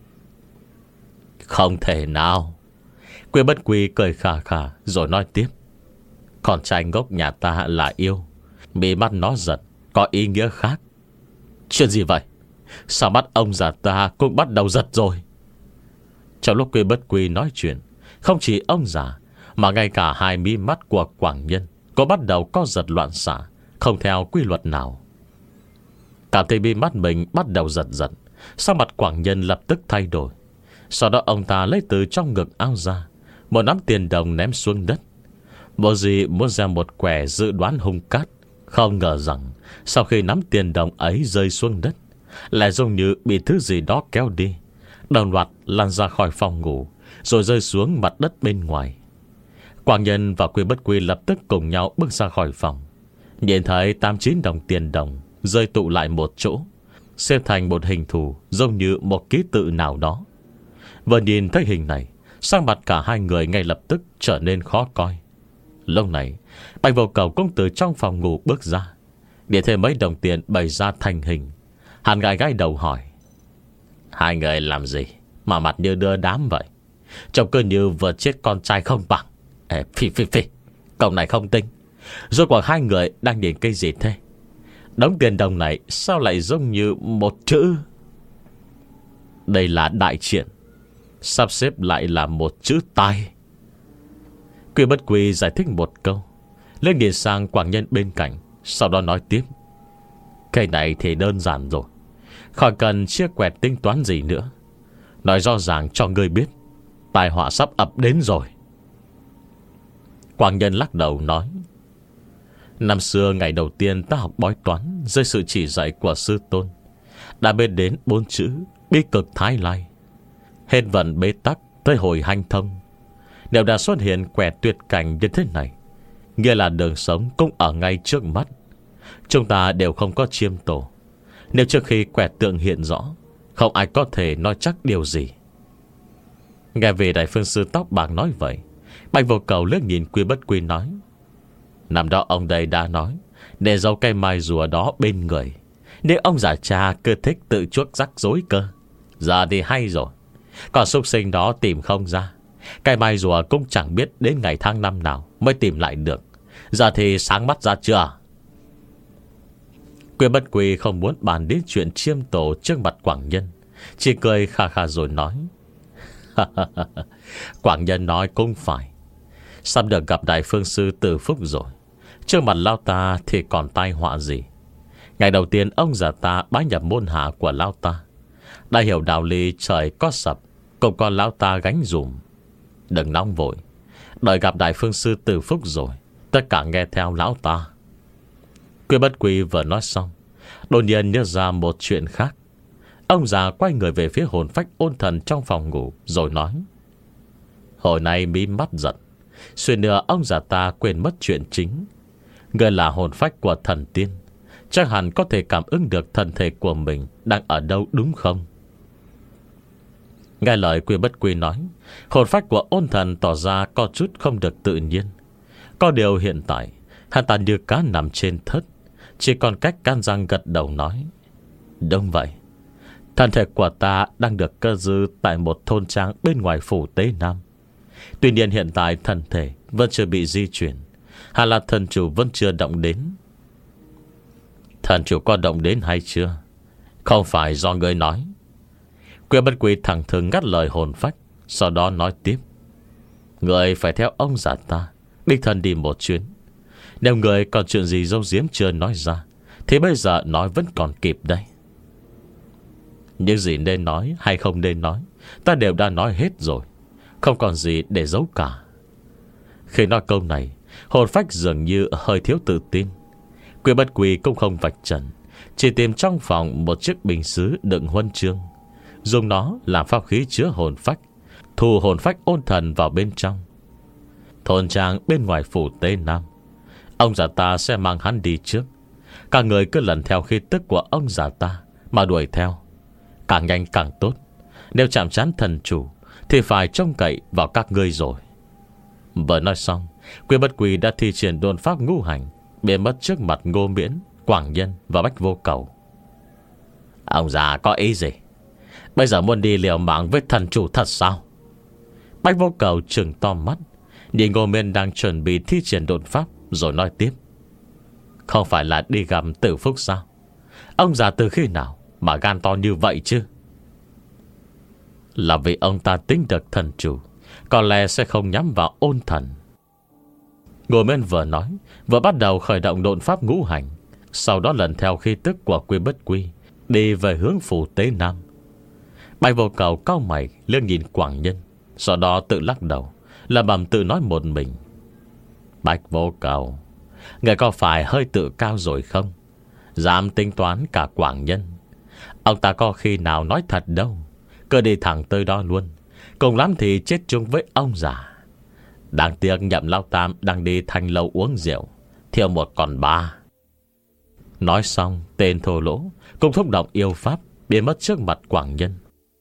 Không thể nào. Quy Bất Quy cười khà khà rồi nói tiếp: Con trai ngốc nhà ta là yêu, bị mắt nó giật có ý nghĩa khác. Chuyện gì vậy? Sao mắt ông già ta cũng bắt đầu giật rồi? Trong lúc Quy Bất Quy nói chuyện, không chỉ ông già mà ngay cả hai mí mắt của Quảng Nhân có bắt đầu có giật loạn xạ, không theo quy luật nào. Cảm thấy mí mắt mình bắt đầu giật giật, sắc mặt Quảng Nhân lập tức thay đổi. Sau đó ông ta lấy từ trong ngực áo ra một nắm tiền đồng ném xuống đất. Bộ gì muốn ra một quẻ dự đoán hung cát. Không ngờ rằng sau khi nắm tiền đồng ấy rơi xuống đất, lại giống như bị thứ gì đó kéo đi, đồng loạt lăn ra khỏi phòng ngủ, rồi rơi xuống mặt đất bên ngoài. Quảng Nhân và Quy Bất Quy lập tức cùng nhau bước ra khỏi phòng, nhìn thấy tám chín đồng tiền đồng rơi tụ lại một chỗ, xếp thành một hình thù giống như một ký tự nào đó. Vừa nhìn thấy hình này, sắc mặt cả hai người ngay lập tức trở nên khó coi. Lúc này, Bạch Vô Cầu cũng từ trong phòng ngủ bước ra, để thêm mấy đồng tiền bày ra thành hình. Hắn gãi gãi đầu hỏi: Hai người làm gì mà mặt như đưa đám vậy? Trông cứ như vừa chết con trai không bằng. Ê, phi phi phi, cậu này không tinh. Rốt cuộc hai người đang nhìn cái gì thế? Đống tiền đồng này sao lại giống như một chữ? Đây là đại triển, sắp xếp lại là một chữ tai. Quy Bất Quy giải thích một câu, lên nhìn sang Quảng Nhân bên cạnh, sau đó nói tiếp: Cái này thì đơn giản rồi, khỏi cần chia quẹt tính toán gì nữa. Nói rõ ràng cho ngươi biết, tai họa sắp ập đến rồi. Quảng Nhân lắc đầu nói: Năm xưa ngày đầu tiên ta học bói toán dưới sự chỉ dạy của sư tôn, đã biết đến bốn chữ bi cực thái lai. Hết vận bế tắc tới hồi hanh thông. Nếu đã xuất hiện quẻ tuyệt cảnh như thế này, nghĩa là đường sống cũng ở ngay trước mắt. Chúng ta đều không có chiêm tổ. Nếu trước khi quẻ tượng hiện rõ, không ai có thể nói chắc điều gì. Nghe về đại phương sư tóc bạc nói vậy, Bạch Vô Cầu liếc nhìn Quy Bất Quy nói: Năm đó ông đây đã nói để giấu cây mai rùa đó bên người, nếu ông già cha cứ thích tự chuốc rắc rối cơ. Giờ thì hay rồi, còn súc sinh đó tìm không ra, cây mai rùa cũng chẳng biết đến ngày tháng năm nào mới tìm lại được. Giờ thì sáng mắt ra chưa? Quy Bất Quy không muốn bàn đến chuyện chiêm tổ trước mặt Quảng Nhân, chỉ cười kha kha rồi nói: Quảng Nhân nói cũng phải, sắp được gặp đại phương sư Từ Phúc rồi, trước mặt lão ta thì còn tai họa gì. Ngày đầu tiên ông già ta bái nhập môn hạ của lão ta, đã hiểu đạo lý trời có sập cũng có lão ta gánh dùm. Đừng nóng vội, đợi gặp đại phương sư Từ Phúc rồi, tất cả nghe theo lão ta. Quy Bất Quy vừa nói xong, Đột nhiên nhớ ra một chuyện khác. Ông già quay người về phía hồn phách ôn thần trong phòng ngủ, rồi nói: Hồi nay mí mắt giận, suýt nữa ông già ta quên mất chuyện chính. Người là hồn phách của thần tiên, chắc hẳn có thể cảm ứng được thân thể của mình đang ở đâu đúng không? Nghe lời Quy Bất Quy nói, hồn phách của ôn thần tỏ ra có chút không được tự nhiên. Có điều hiện tại hắn ta như cá nằm trên thớt, chỉ còn cách can răng gật đầu nói: Đúng vậy, thân thể của ta đang được cơ dư tại một thôn trang bên ngoài phủ Tế Nam. Tuy nhiên hiện tại thân thể vẫn chưa bị di chuyển, hay là thần chủ vẫn chưa động đến? Thần chủ có động đến hay chưa? Không phải do người nói. Quy Bất Quy thẳng thừng ngắt lời hồn phách, sau đó nói tiếp: Người phải theo ông già ta đích thân đi một chuyến. Nếu người còn chuyện gì giấu giếm chưa nói ra, thì bây giờ nói vẫn còn kịp đây. Những gì nên nói hay không nên nói, ta đều đã nói hết rồi, không còn gì để giấu cả. Khi nói câu này, hồn phách dường như hơi thiếu tự tin. Quy Bất Quy cũng không vạch trần, chỉ tìm trong phòng một chiếc bình sứ đựng huân chương, dùng nó làm pháp khí chứa hồn phách, thu hồn phách ôn thần vào bên trong. Thôn trang bên ngoài phủ Tế Nam, ông già ta sẽ mang hắn đi trước. Cả người cứ lần theo khí tức của ông già ta mà đuổi theo, càng nhanh càng tốt. Nếu chạm trán thần chủ thì phải trông cậy vào các ngươi rồi. Vừa nói xong, Quy Bất Quy đã thi triển đồn pháp ngũ hành, biến mất trước mặt Ngô Miễn, Quảng Nhân và Bách Vô Cầu. Ông già có ý gì? Bây giờ muốn đi liều mạng với thần chủ thật sao? Bách Vô Cầu trừng to mắt nhìn Ngô Miễn đang chuẩn bị thi triển đồn pháp, rồi nói tiếp: Không phải là đi gặp Tử Phúc sao? Ông già từ khi nào mà gan to như vậy chứ? Là vì ông ta tính được thần chủ có lẽ sẽ không nhắm vào ôn thần. Ngô Miễn vừa nói, vừa bắt đầu khởi động độn pháp ngũ hành, sau đó lần theo khí tức của Quy Bất Quy đi về hướng phủ Tế Nam. Bạch Vô Cầu cau mày liếc nhìn Quảng Nhân, sau đó tự lắc đầu, lẩm bẩm tự nói một mình: Bạch Vô Cầu, người có phải hơi tự cao rồi không? Dám tính toán cả Quảng Nhân. Ông ta có khi nào nói thật đâu, cứ đi thẳng tới đó luôn, cùng lắm thì chết chung với ông già. Đáng tiếc Nhậm Lão Tam đang đi thanh lâu uống rượu, thiếu một còn ba. Nói xong, tên thô lỗ cùng thúc động yêu pháp biến mất trước mặt Quảng Nhân.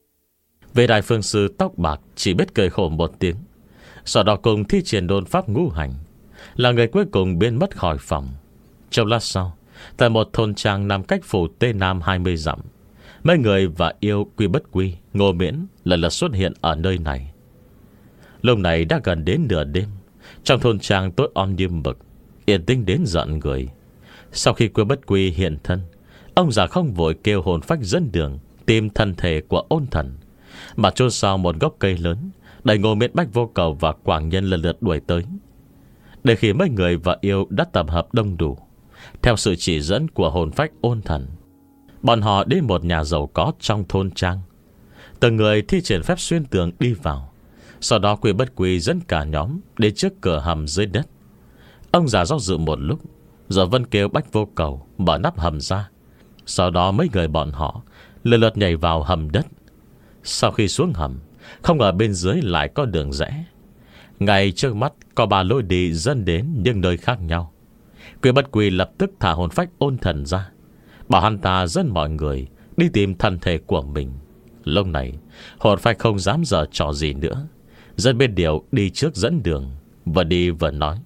Về Đại Phương Sư tóc bạc chỉ biết cười khổ một tiếng, sau đó cùng thi triển đồn pháp ngũ hành, là người cuối cùng biến mất khỏi phòng. Trong lát sau, tại một thôn trang nằm cách phủ Tây Nam hai mươi dặm, mấy người và yêu Quy Bất Quy, Ngô Miễn lần lượt xuất hiện ở nơi này. Lúc này đã gần đến nửa đêm, trong thôn trang tối om như mực, yên tĩnh đến giận người. Sau khi Quy Bất Quy hiện thân, ông già không vội kêu hồn phách dẫn đường tìm thân thể của ôn thần, mà chôn sau một gốc cây lớn, đẩy Ngô Miễn, Bách Vô Cầu và Quảng Nhân lần lượt đuổi tới. Để khi mấy người và yêu đã tập hợp đông đủ, theo sự chỉ dẫn của hồn phách ôn thần, bọn họ đến một nhà giàu có trong thôn trang. Từng người thi triển phép xuyên tường đi vào. Sau đó Quy Bất Quy dẫn cả nhóm đến trước cửa hầm dưới đất. Ông già do dự một lúc, rồi vân kêu Bách Vô Cầu mở nắp hầm ra. Sau đó mấy người bọn họ lần lượt nhảy vào hầm đất. Sau khi xuống hầm, không ngờ bên dưới lại có đường rẽ. Ngay trước mắt có ba lối đi dẫn đến những nơi khác nhau. Quy Bất Quy lập tức thả hồn phách ôn thần ra, bảo hắn ta dẫn mọi người đi tìm thân thể của mình. Lúc này hồn phách không dám giở trò gì nữa, dân bên điều đi trước dẫn đường, vừa đi vừa nói: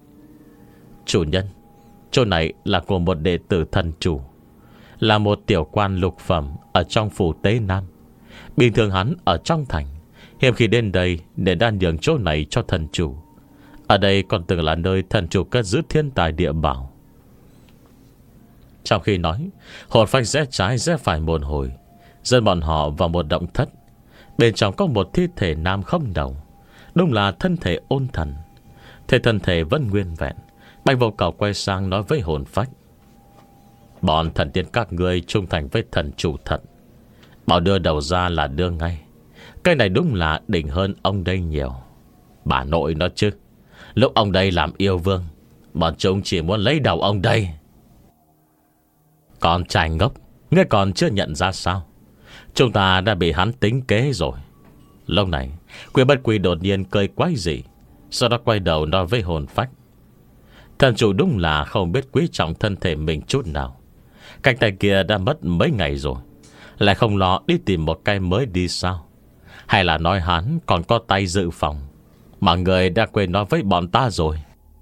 Chủ nhân, chỗ này là của một đệ tử thần chủ, là một tiểu quan lục phẩm ở trong phủ Tế Nam. Bình thường hắn ở trong thành, hiếm khi đến đây để đan nhường chỗ này cho thần chủ. Ở đây còn từng là nơi thần chủ cất giữ thiên tài địa bảo. Trong khi nói, hồn phách rẽ trái rẽ phải một hồi, dẫn bọn họ vào một động thất. Bên trong có một thi thể nam không đầu, đúng là thân thể ôn thần. Thế thân thể vẫn nguyên vẹn. Bạch Vô Cầu quay sang nói với hồn phách: Bọn thần tiên các ngươi trung thành với thần chủ thật, bảo đưa đầu ra là đưa ngay. Cái này đúng là đỉnh hơn ông đây nhiều. Bà nội nó chứ, lúc ông đây làm yêu vương, bọn chúng chỉ muốn lấy đầu ông đây. Còn trai ngốc, ngươi còn chưa nhận ra sao? Chúng ta đã bị hắn tính kế rồi. Lúc này Quy Bất Quy đột nhiên cười quái dị, sau đó quay đầu nói với hồn phách: Thần chủ đúng là không biết quý trọng thân thể mình chút nào. Cánh tay kia đã mất mấy ngày rồi, lại không lo đi tìm một cái mới đi sao? Hay là nói hắn còn có tay dự phòng, mà người đã quên nói với bọn ta rồi?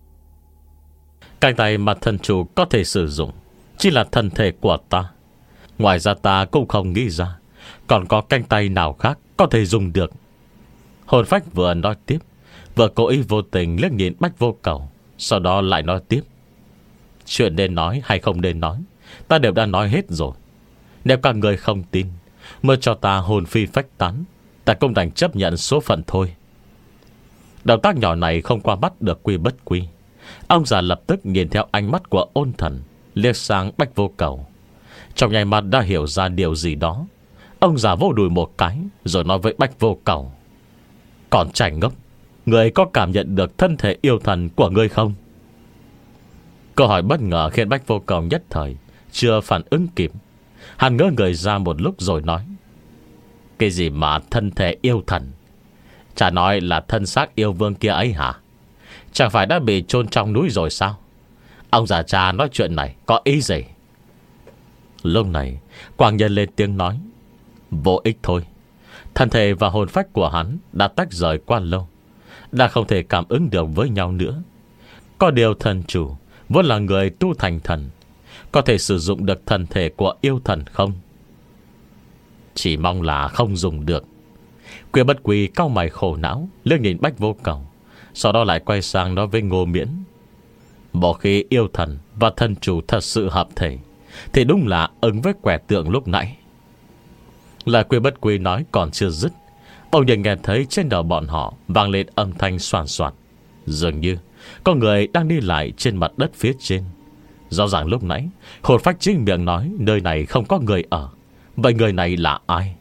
Cánh tay mà thần chủ có thể sử dụng chỉ là thân thể của ta. Ngoài ra ta cũng không nghĩ ra còn có cánh tay nào khác có thể dùng được. Hồn phách vừa nói tiếp, vừa cố ý vô tình liếc nhìn Bách Vô Cầu, sau đó lại nói tiếp: Chuyện nên nói hay không nên nói ta đều đã nói hết rồi. Nếu các người không tin, mới cho ta hồn phi phách tán, ta cũng đành chấp nhận số phận thôi. Động tác nhỏ này không qua mắt được Quy Bất Quy. Ông già lập tức nhìn theo ánh mắt của ôn thần, liếc sang Bách Vô Cầu. Trong nháy mắt đã hiểu ra điều gì đó. Ông già vỗ đùi một cái, rồi nói với Bách Vô Cầu: Còn trẻ ngốc, người có cảm nhận được thân thể yêu thần của ngươi không? Câu hỏi bất ngờ khiến Bách Vô Cầu nhất thời chưa phản ứng kịp. Hắn ngỡ người ra một lúc rồi nói: Cái gì mà thân thể yêu thần? Chả nói là thân xác yêu vương kia ấy hả? Chẳng phải đã bị chôn trong núi rồi sao? Ông già cha nói chuyện này có ý gì? Lúc này Quang Nhân lên tiếng nói: Vô ích thôi. Thân thể và hồn phách của hắn đã tách rời quá lâu, đã không thể cảm ứng được với nhau nữa. Có điều thần chủ vốn là người tu thành thần, có thể sử dụng được thân thể của yêu thần không? Chỉ mong là không dùng được. Quy Bất Quy cau mày khổ não, liếc nhìn Bách Vô Cầu, sau đó lại quay sang nói với Ngô Miễn: Một khi yêu thần và thần chủ thật sự hợp thể, thì đúng là ứng với quẻ tượng lúc nãy. Lời Quy Bất Quy nói còn chưa dứt, bỗng nhiên nghe thấy trên đầu bọn họ vang lên âm thanh xoàn xoạt, dường như có người đang đi lại trên mặt đất phía trên. Rõ ràng lúc nãy hồn phách chính miệng nói nơi này không có người ở. Vậy người này là ai?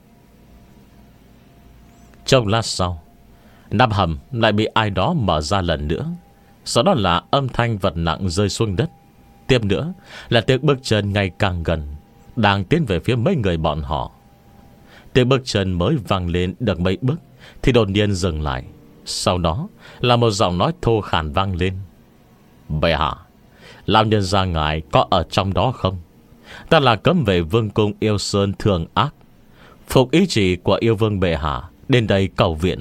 Trong lát sau, nắp hầm lại bị ai đó mở ra lần nữa. Sau đó là âm thanh vật nặng rơi xuống đất. Tiếp nữa là tiếng bước chân ngày càng gần, đang tiến về phía mấy người bọn họ. Tiếng bước chân mới vang lên được mấy bước thì đột nhiên dừng lại. Sau đó là một giọng nói thô khàn vang lên: Bệ hạ, lão nhân gia ngài có ở trong đó không? Ta là cấm vệ vương cung Yêu Sơn Thường Ác, phục ý chỉ của yêu vương bệ hạ, đến đây cầu viện.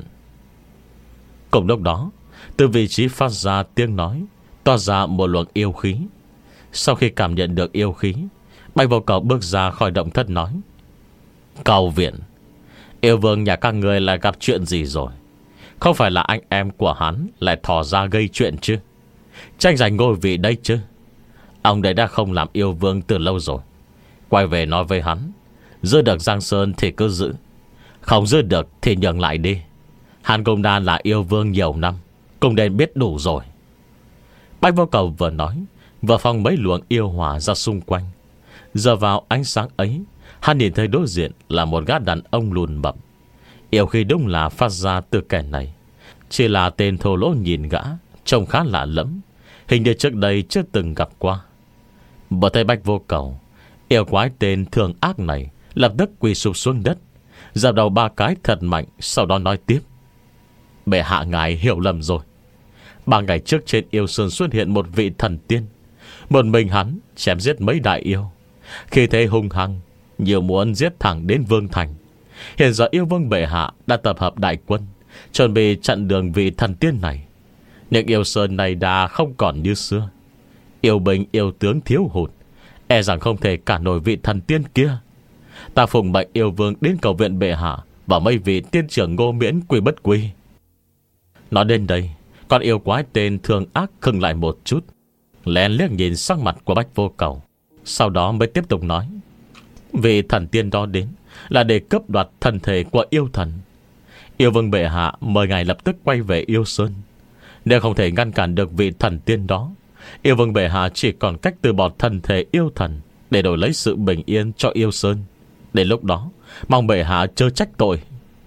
Cùng lúc đó, từ vị trí phát ra tiếng nói toát ra một luồng yêu khí. Sau khi cảm nhận được yêu khí, Bạch Vô Cầu bước ra khỏi động thất nói: Cầu viện? Yêu vương nhà các người lại gặp chuyện gì rồi? Không phải là anh em của hắn lại thò ra gây chuyện chứ? Tranh giành ngôi vị đây chứ? Ông đấy đã không làm yêu vương từ lâu rồi. Quay về nói với hắn, giữ được Giang Sơn thì cứ giữ, không giữ được thì nhường lại đi. Hắn cũng đã là yêu vương nhiều năm, cũng nên biết đủ rồi. Bạch Vô Cầu vừa nói, vừa phong mấy luồng yêu hỏa ra xung quanh. Giờ vào ánh sáng ấy, hắn nhìn thấy đối diện là một gã đàn ông lùn mập. Yêu khí đúng là phát ra từ kẻ này. Chỉ là tên thô lỗ nhìn gã trông khá lạ lẫm, hình như trước đây chưa từng gặp qua. Bởi thấy Bạch Vô Cầu, yêu quái tên Thường Ác này lập tức quỳ sụp xuống đất, dập đầu ba cái thật mạnh, sau đó nói tiếp: Bệ hạ ngài hiểu lầm rồi. Ba ngày trước trên Yêu Sơn xuất hiện một vị thần tiên, một mình hắn chém giết mấy đại yêu, khi thế hung hăng, nhiều muốn giết thẳng đến Vương Thành. Hiện giờ yêu vương bệ hạ đã tập hợp đại quân, chuẩn bị chặn đường vị thần tiên này. Nhưng Yêu Sơn này đã không còn như xưa, yêu binh yêu tướng thiếu hụt, e rằng không thể cản nổi vị thần tiên kia. Ta phụng mệnh yêu vương đến cầu viện bệ hạ và mấy vị tiên trưởng Ngô Miễn, Quy Bất Quy. Nói đến đây, con yêu quái tên Thường Ác khựng lại một chút, lén liếc nhìn sắc mặt của Bạch Vô Cầu, sau đó mới tiếp tục nói: Vị thần tiên đó đến là để cướp đoạt thân thể của yêu thần. Yêu vương bệ hạ mời ngài lập tức quay về Yêu Sơn. Nếu không thể ngăn cản được vị thần tiên đó, yêu vương bệ hạ chỉ còn cách từ bỏ thân thể yêu thần để đổi lấy sự bình yên cho Yêu Sơn. Đến lúc đó, mong bệ hạ chớ trách tội.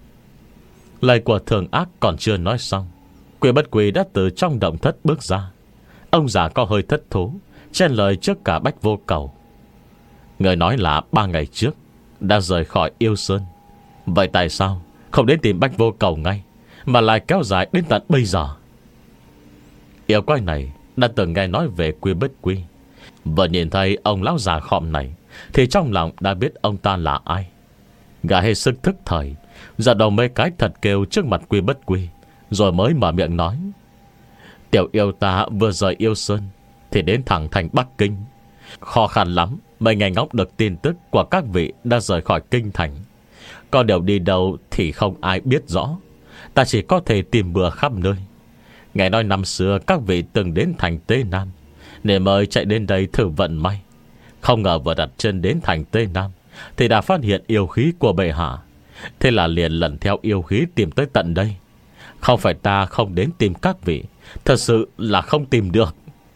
Lời của Thường Ác còn chưa nói xong, Quy Bất Quy đã từ trong động thất bước ra. Ông già có hơi thất thú, chen lời trước cả Bách Vô Cầu: Người nói là ba ngày trước đã rời khỏi Yêu Sơn. Vậy tại sao không đến tìm Bách Vô Cầu ngay, mà lại kéo dài đến tận bây giờ? Yêu quái này đã từng nghe nói về Quy Bất Quy. Vừa nhìn thấy ông lão già khọm này thì trong lòng đã biết ông ta là ai. Gã hết sức thức thời, giật đầu mấy cái thật kêu trước mặt Quy Bất Quy, rồi mới mở miệng nói: Tiểu yêu ta vừa rời Yêu Sơn thì đến thẳng thành Bắc Kinh. Khó khăn lắm mới nghe ngóng được tin tức của các vị đã rời khỏi kinh thành. Còn đều đi đâu thì không ai biết rõ. Ta chỉ có thể tìm bừa khắp nơi. Nghe nói năm xưa các vị từng đến thành Tây Nam, nên mới chạy đến đây thử vận may. Không ngờ vừa đặt chân đến thành Tây Nam thì đã phát hiện yêu khí của bệ hạ. Thế là liền lần theo yêu khí tìm tới tận đây. Không phải ta không đến tìm các vị, thật sự là không tìm được.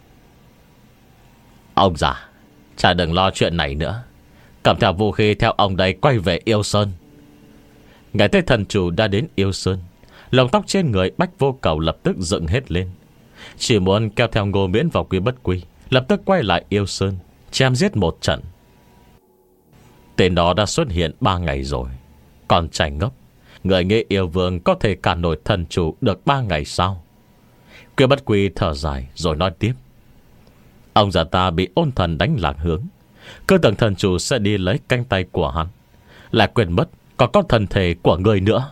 Ông già, cha đừng lo chuyện này nữa. Cầm theo vũ khí theo ông đây quay về Yêu Sơn. Nghe thấy thần chủ đã đến Yêu Sơn, lông tóc trên người Bách Vô Cầu lập tức dựng hết lên. Chỉ muốn kéo theo Ngô Miễn vào Quy Bất Quy, lập tức quay lại Yêu Sơn, chém giết một trận. Tên đó đã xuất hiện ba ngày rồi. Còn trai ngốc, người nghĩ yêu vương có thể cản nổi thần chủ được ba ngày sau? Quy Bất Quy thở dài rồi nói tiếp: Ông già ta bị ôn thần đánh lạc hướng, cứ tưởng thần chủ sẽ đi lấy cánh tay của hắn, lại quên mất còn có thân thể của người nữa.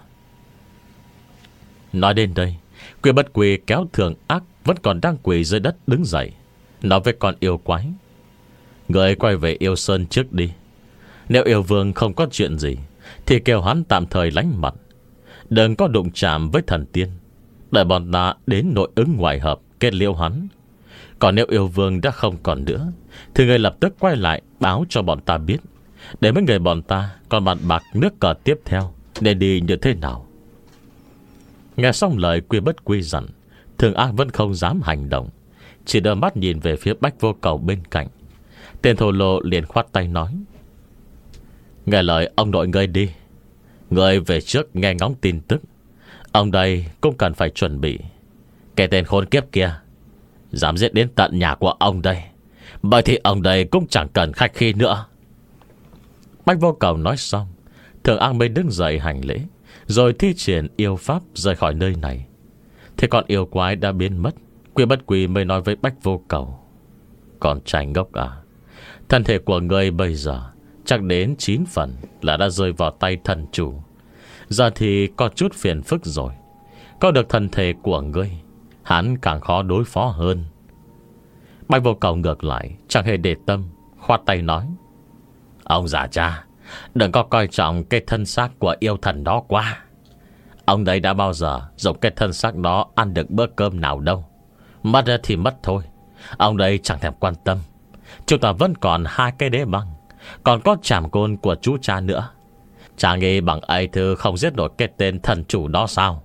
Nói đến đây, Quy Bất Quy kéo Thường Ác vẫn còn đang quỳ dưới đất đứng dậy, nói với con yêu quái: Người quay về Yêu Sơn trước đi. Nếu yêu vương không có chuyện gì thì kêu hắn tạm thời lánh mặt, đừng có đụng chạm với thần tiên, đợi bọn ta đến nội ứng ngoại hợp kết liễu hắn. Còn nếu yêu vương đã không còn nữa thì người lập tức quay lại báo cho bọn ta biết, để mấy người bọn ta còn bàn bạc nước cờ tiếp theo nên đi như thế nào. Nghe xong lời Quy Bất Quy dặn, Thường Ác vẫn không dám hành động, chỉ đờ mắt nhìn về phía Bách Vô Cầu bên cạnh. Tên thô lô liền khoát tay nói: Nghe lời ông nội ngươi đi. Ngươi về trước nghe ngóng tin tức. Ông đây cũng cần phải chuẩn bị. Cái tên khốn kiếp kia dám giết đến tận nhà của ông đây, bởi thì ông đây cũng chẳng cần khách khí nữa. Bách Vô Cầu nói xong, Thường Ác mới đứng dậy hành lễ, rồi thi triển yêu pháp rời khỏi nơi này. Thế còn yêu quái đã biến mất, Quy Bất Quy mới nói với Bách Vô Cầu: Còn trai ngốc à, thân thể của ngươi bây giờ chắc đến chín phần là đã rơi vào tay thần chủ. Giờ thì có chút phiền phức rồi. Có được thân thể của ngươi, hắn càng khó đối phó hơn. Bách Vô Cầu ngược lại chẳng hề để tâm, khoát tay nói: Ông già cha, đừng có coi trọng cái thân xác của yêu thần đó quá. Ông đấy đã bao giờ dùng cái thân xác đó ăn được bữa cơm nào đâu. Mất thì mất thôi, ông đấy chẳng thèm quan tâm. Chúng ta vẫn còn hai cái đế băng, còn có trảm côn của chú cha nữa. Cha nghĩ bằng ấy thư không giết nổi cái tên thần chủ đó sao?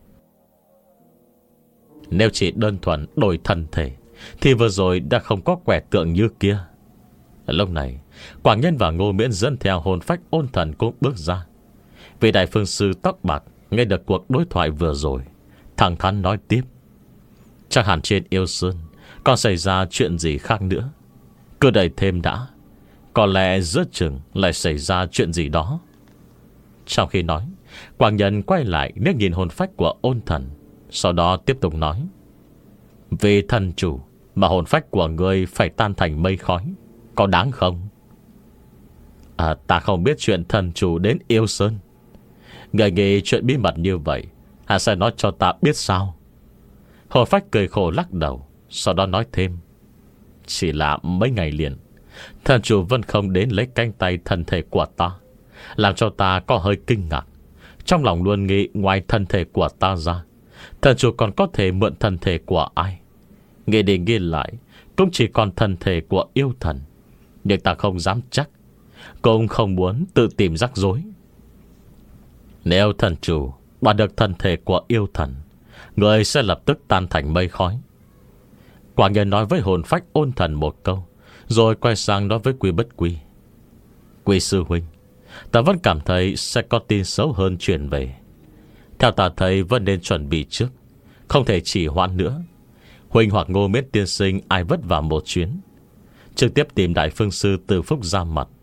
Nếu chỉ đơn thuần đổi thân thể thì vừa rồi đã không có quẻ tượng như kia. Lúc này Quảng Nhân và Ngô Miễn dẫn theo hồn phách ôn thần cũng bước ra. Vị đại phương sư tóc bạc nghe được cuộc đối thoại vừa rồi, thẳng thắn nói tiếp: Chắc hẳn trên Yêu Sơn còn xảy ra chuyện gì khác nữa. Cứ đợi thêm đã, có lẽ giữa chừng lại xảy ra chuyện gì đó. Trong khi nói, Quảng Nhân quay lại liếc nhìn hồn phách của ôn thần, sau đó tiếp tục nói: Vì thần chủ mà hồn phách của ngươi phải tan thành mây khói, có đáng không? À, ta không biết chuyện thần chủ đến Yêu Sơn. Người nghĩ chuyện bí mật như vậy, hắn sẽ nói cho ta biết sao? Hồn phách cười khổ lắc đầu, sau đó nói thêm: Chỉ là mấy ngày liền, thần chủ vẫn không đến lấy cánh tay thân thể của ta, làm cho ta có hơi kinh ngạc. Trong lòng luôn nghĩ ngoài thân thể của ta ra, thần chủ còn có thể mượn thân thể của ai. Nghĩ đi nghĩ lại, cũng chỉ còn thân thể của yêu thần. Nhưng ta không dám chắc, cũng không muốn tự tìm rắc rối. Nếu thần chủ bắt được thân thể của yêu thần, người sẽ lập tức tan thành mây khói. Quảng Nhân nói với hồn phách ôn thần một câu, rồi quay sang nói với Quy Bất Quy: Quy sư huynh, ta vẫn cảm thấy sẽ có tin xấu hơn truyền về. Theo ta thấy vẫn nên chuẩn bị trước, không thể chỉ hoãn nữa. Huynh hoặc Ngô Miễn tiên sinh ai vất vả một chuyến, trực tiếp tìm đại phương sư Từ Phúc ra mặt,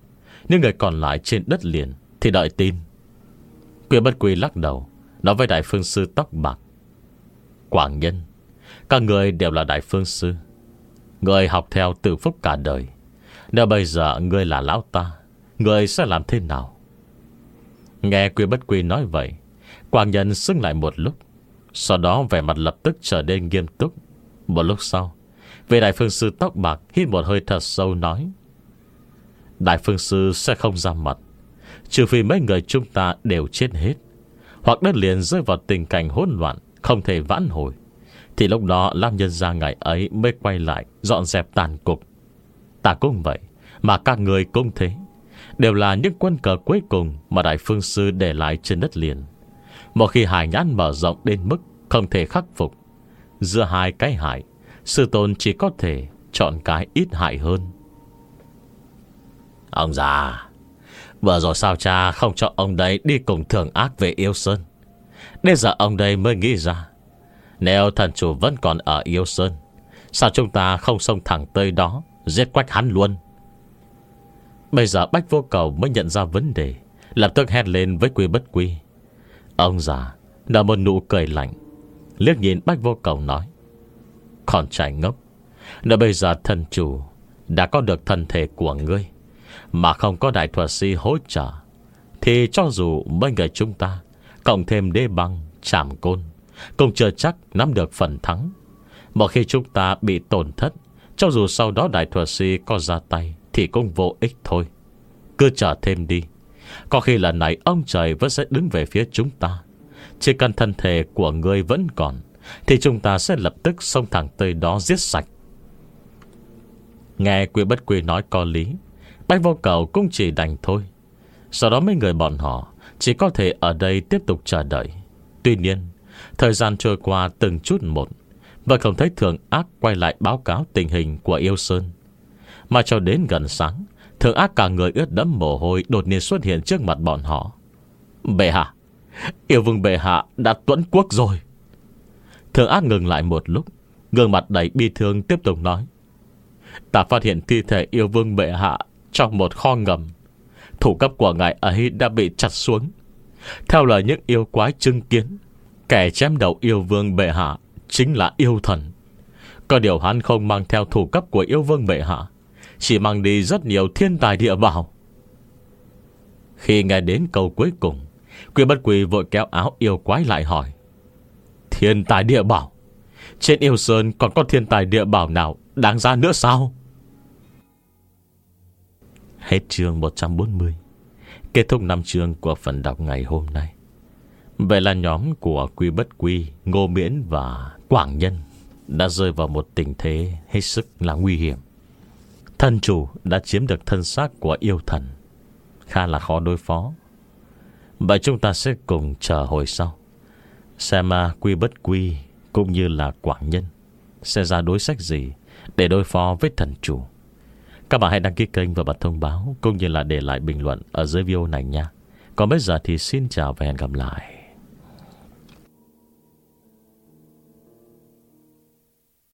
Những người còn lại trên đất liền thì đợi tin. Quy Bất Quy lắc đầu, nói với Đại Phương Sư tóc bạc: Quảng Nhân, các người đều là Đại Phương Sư, người học theo Từ Phúc cả đời. Nếu bây giờ người là lão ta, người sẽ làm thế nào? Nghe Quy Bất Quy nói vậy, Quảng Nhân sững lại một lúc, sau đó vẻ mặt lập tức trở nên nghiêm túc. Một lúc sau, vị Đại Phương Sư tóc bạc hít một hơi thật sâu nói: Đại Phương Sư sẽ không ra mặt, trừ phi mấy người chúng ta đều chết hết, hoặc đất liền rơi vào tình cảnh hỗn loạn không thể vãn hồi, thì lúc đó Lam Nhân gia ngày ấy mới quay lại dọn dẹp tàn cục. Ta cũng vậy, mà các người cũng thế, đều là những quân cờ cuối cùng mà Đại Phương Sư để lại trên đất liền. Một khi hải nhãn mở rộng đến mức không thể khắc phục, giữa hai cái hại, sư tôn chỉ có thể chọn cái ít hại hơn. Ông già, vừa rồi sao cha không cho ông đây đi cùng Thường Ác về Yêu Sơn? Đến giờ ông đây mới nghĩ ra, nếu thần chủ vẫn còn ở Yêu Sơn, sao chúng ta không xông thẳng tới đó giết quách hắn luôn? Bây giờ Bách Vô Cầu mới nhận ra vấn đề, lập tức hét lên với Quy Bất Quy. Ông già nở một nụ cười lạnh, liếc nhìn Bách Vô Cầu nói: Con trai ngốc, nếu bây giờ thần chủ đã có được thân thể của ngươi, mà không có đại thuật sĩ hỗ trợ, thì cho dù mấy người chúng ta cộng thêm Đế Băng, Trảm Côn, cũng chưa chắc nắm được phần thắng. Một khi chúng ta bị tổn thất, cho dù sau đó đại thuật sĩ có ra tay thì cũng vô ích thôi. Cứ chờ thêm đi, có khi lần này ông trời vẫn sẽ đứng về phía chúng ta. Chỉ cần thân thể của ngươi vẫn còn, thì chúng ta sẽ lập tức xông thẳng tới đó giết sạch. Nghe Quy Bất Quy nói có lý, Bách Vô Cầu cũng chỉ đành thôi. Sau đó mấy người bọn họ chỉ có thể ở đây tiếp tục chờ đợi. Tuy nhiên, thời gian trôi qua từng chút một, và không thấy Thường Ác quay lại báo cáo tình hình của Yêu Sơn. Mà cho đến gần sáng, Thường Ác cả người ướt đẫm mồ hôi đột nhiên xuất hiện trước mặt bọn họ. Bệ hạ, Yêu Vương bệ hạ đã tuẫn quốc rồi. Thường Ác ngừng lại một lúc, gương mặt đầy bi thương tiếp tục nói: Ta phát hiện thi thể Yêu Vương bệ hạ trong một kho ngầm. Thủ cấp của ngài ấy đã bị chặt xuống. Theo lời những yêu quái chứng kiến, kẻ chém đầu Yêu Vương bệ hạ chính là yêu thần. Có điều hắn không mang theo thủ cấp của Yêu Vương bệ hạ, chỉ mang đi rất nhiều thiên tài địa bảo. Khi nghe đến câu cuối cùng, Quy Bất Quy vội kéo áo yêu quái lại hỏi: Thiên tài địa bảo? Trên Yêu Sơn còn có thiên tài địa bảo nào đáng giá nữa sao? Hết chương một trăm bốn mươi. Kết thúc năm chương của phần đọc ngày hôm nay. Vậy là nhóm của Quy Bất Quy, Ngô Miễn và Quảng Nhân đã rơi vào một tình thế hết sức là nguy hiểm. Thần chủ đã chiếm được thân xác của yêu thần, khá là khó đối phó. Vậy chúng ta sẽ cùng chờ hồi sau, xem Quy Bất Quy cũng như là Quảng Nhân sẽ ra đối sách gì để đối phó với thần chủ. Các bạn hãy đăng ký kênh và bật thông báo, cũng như là để lại bình luận ở dưới video này nha. Còn bây giờ thì xin chào và hẹn gặp lại.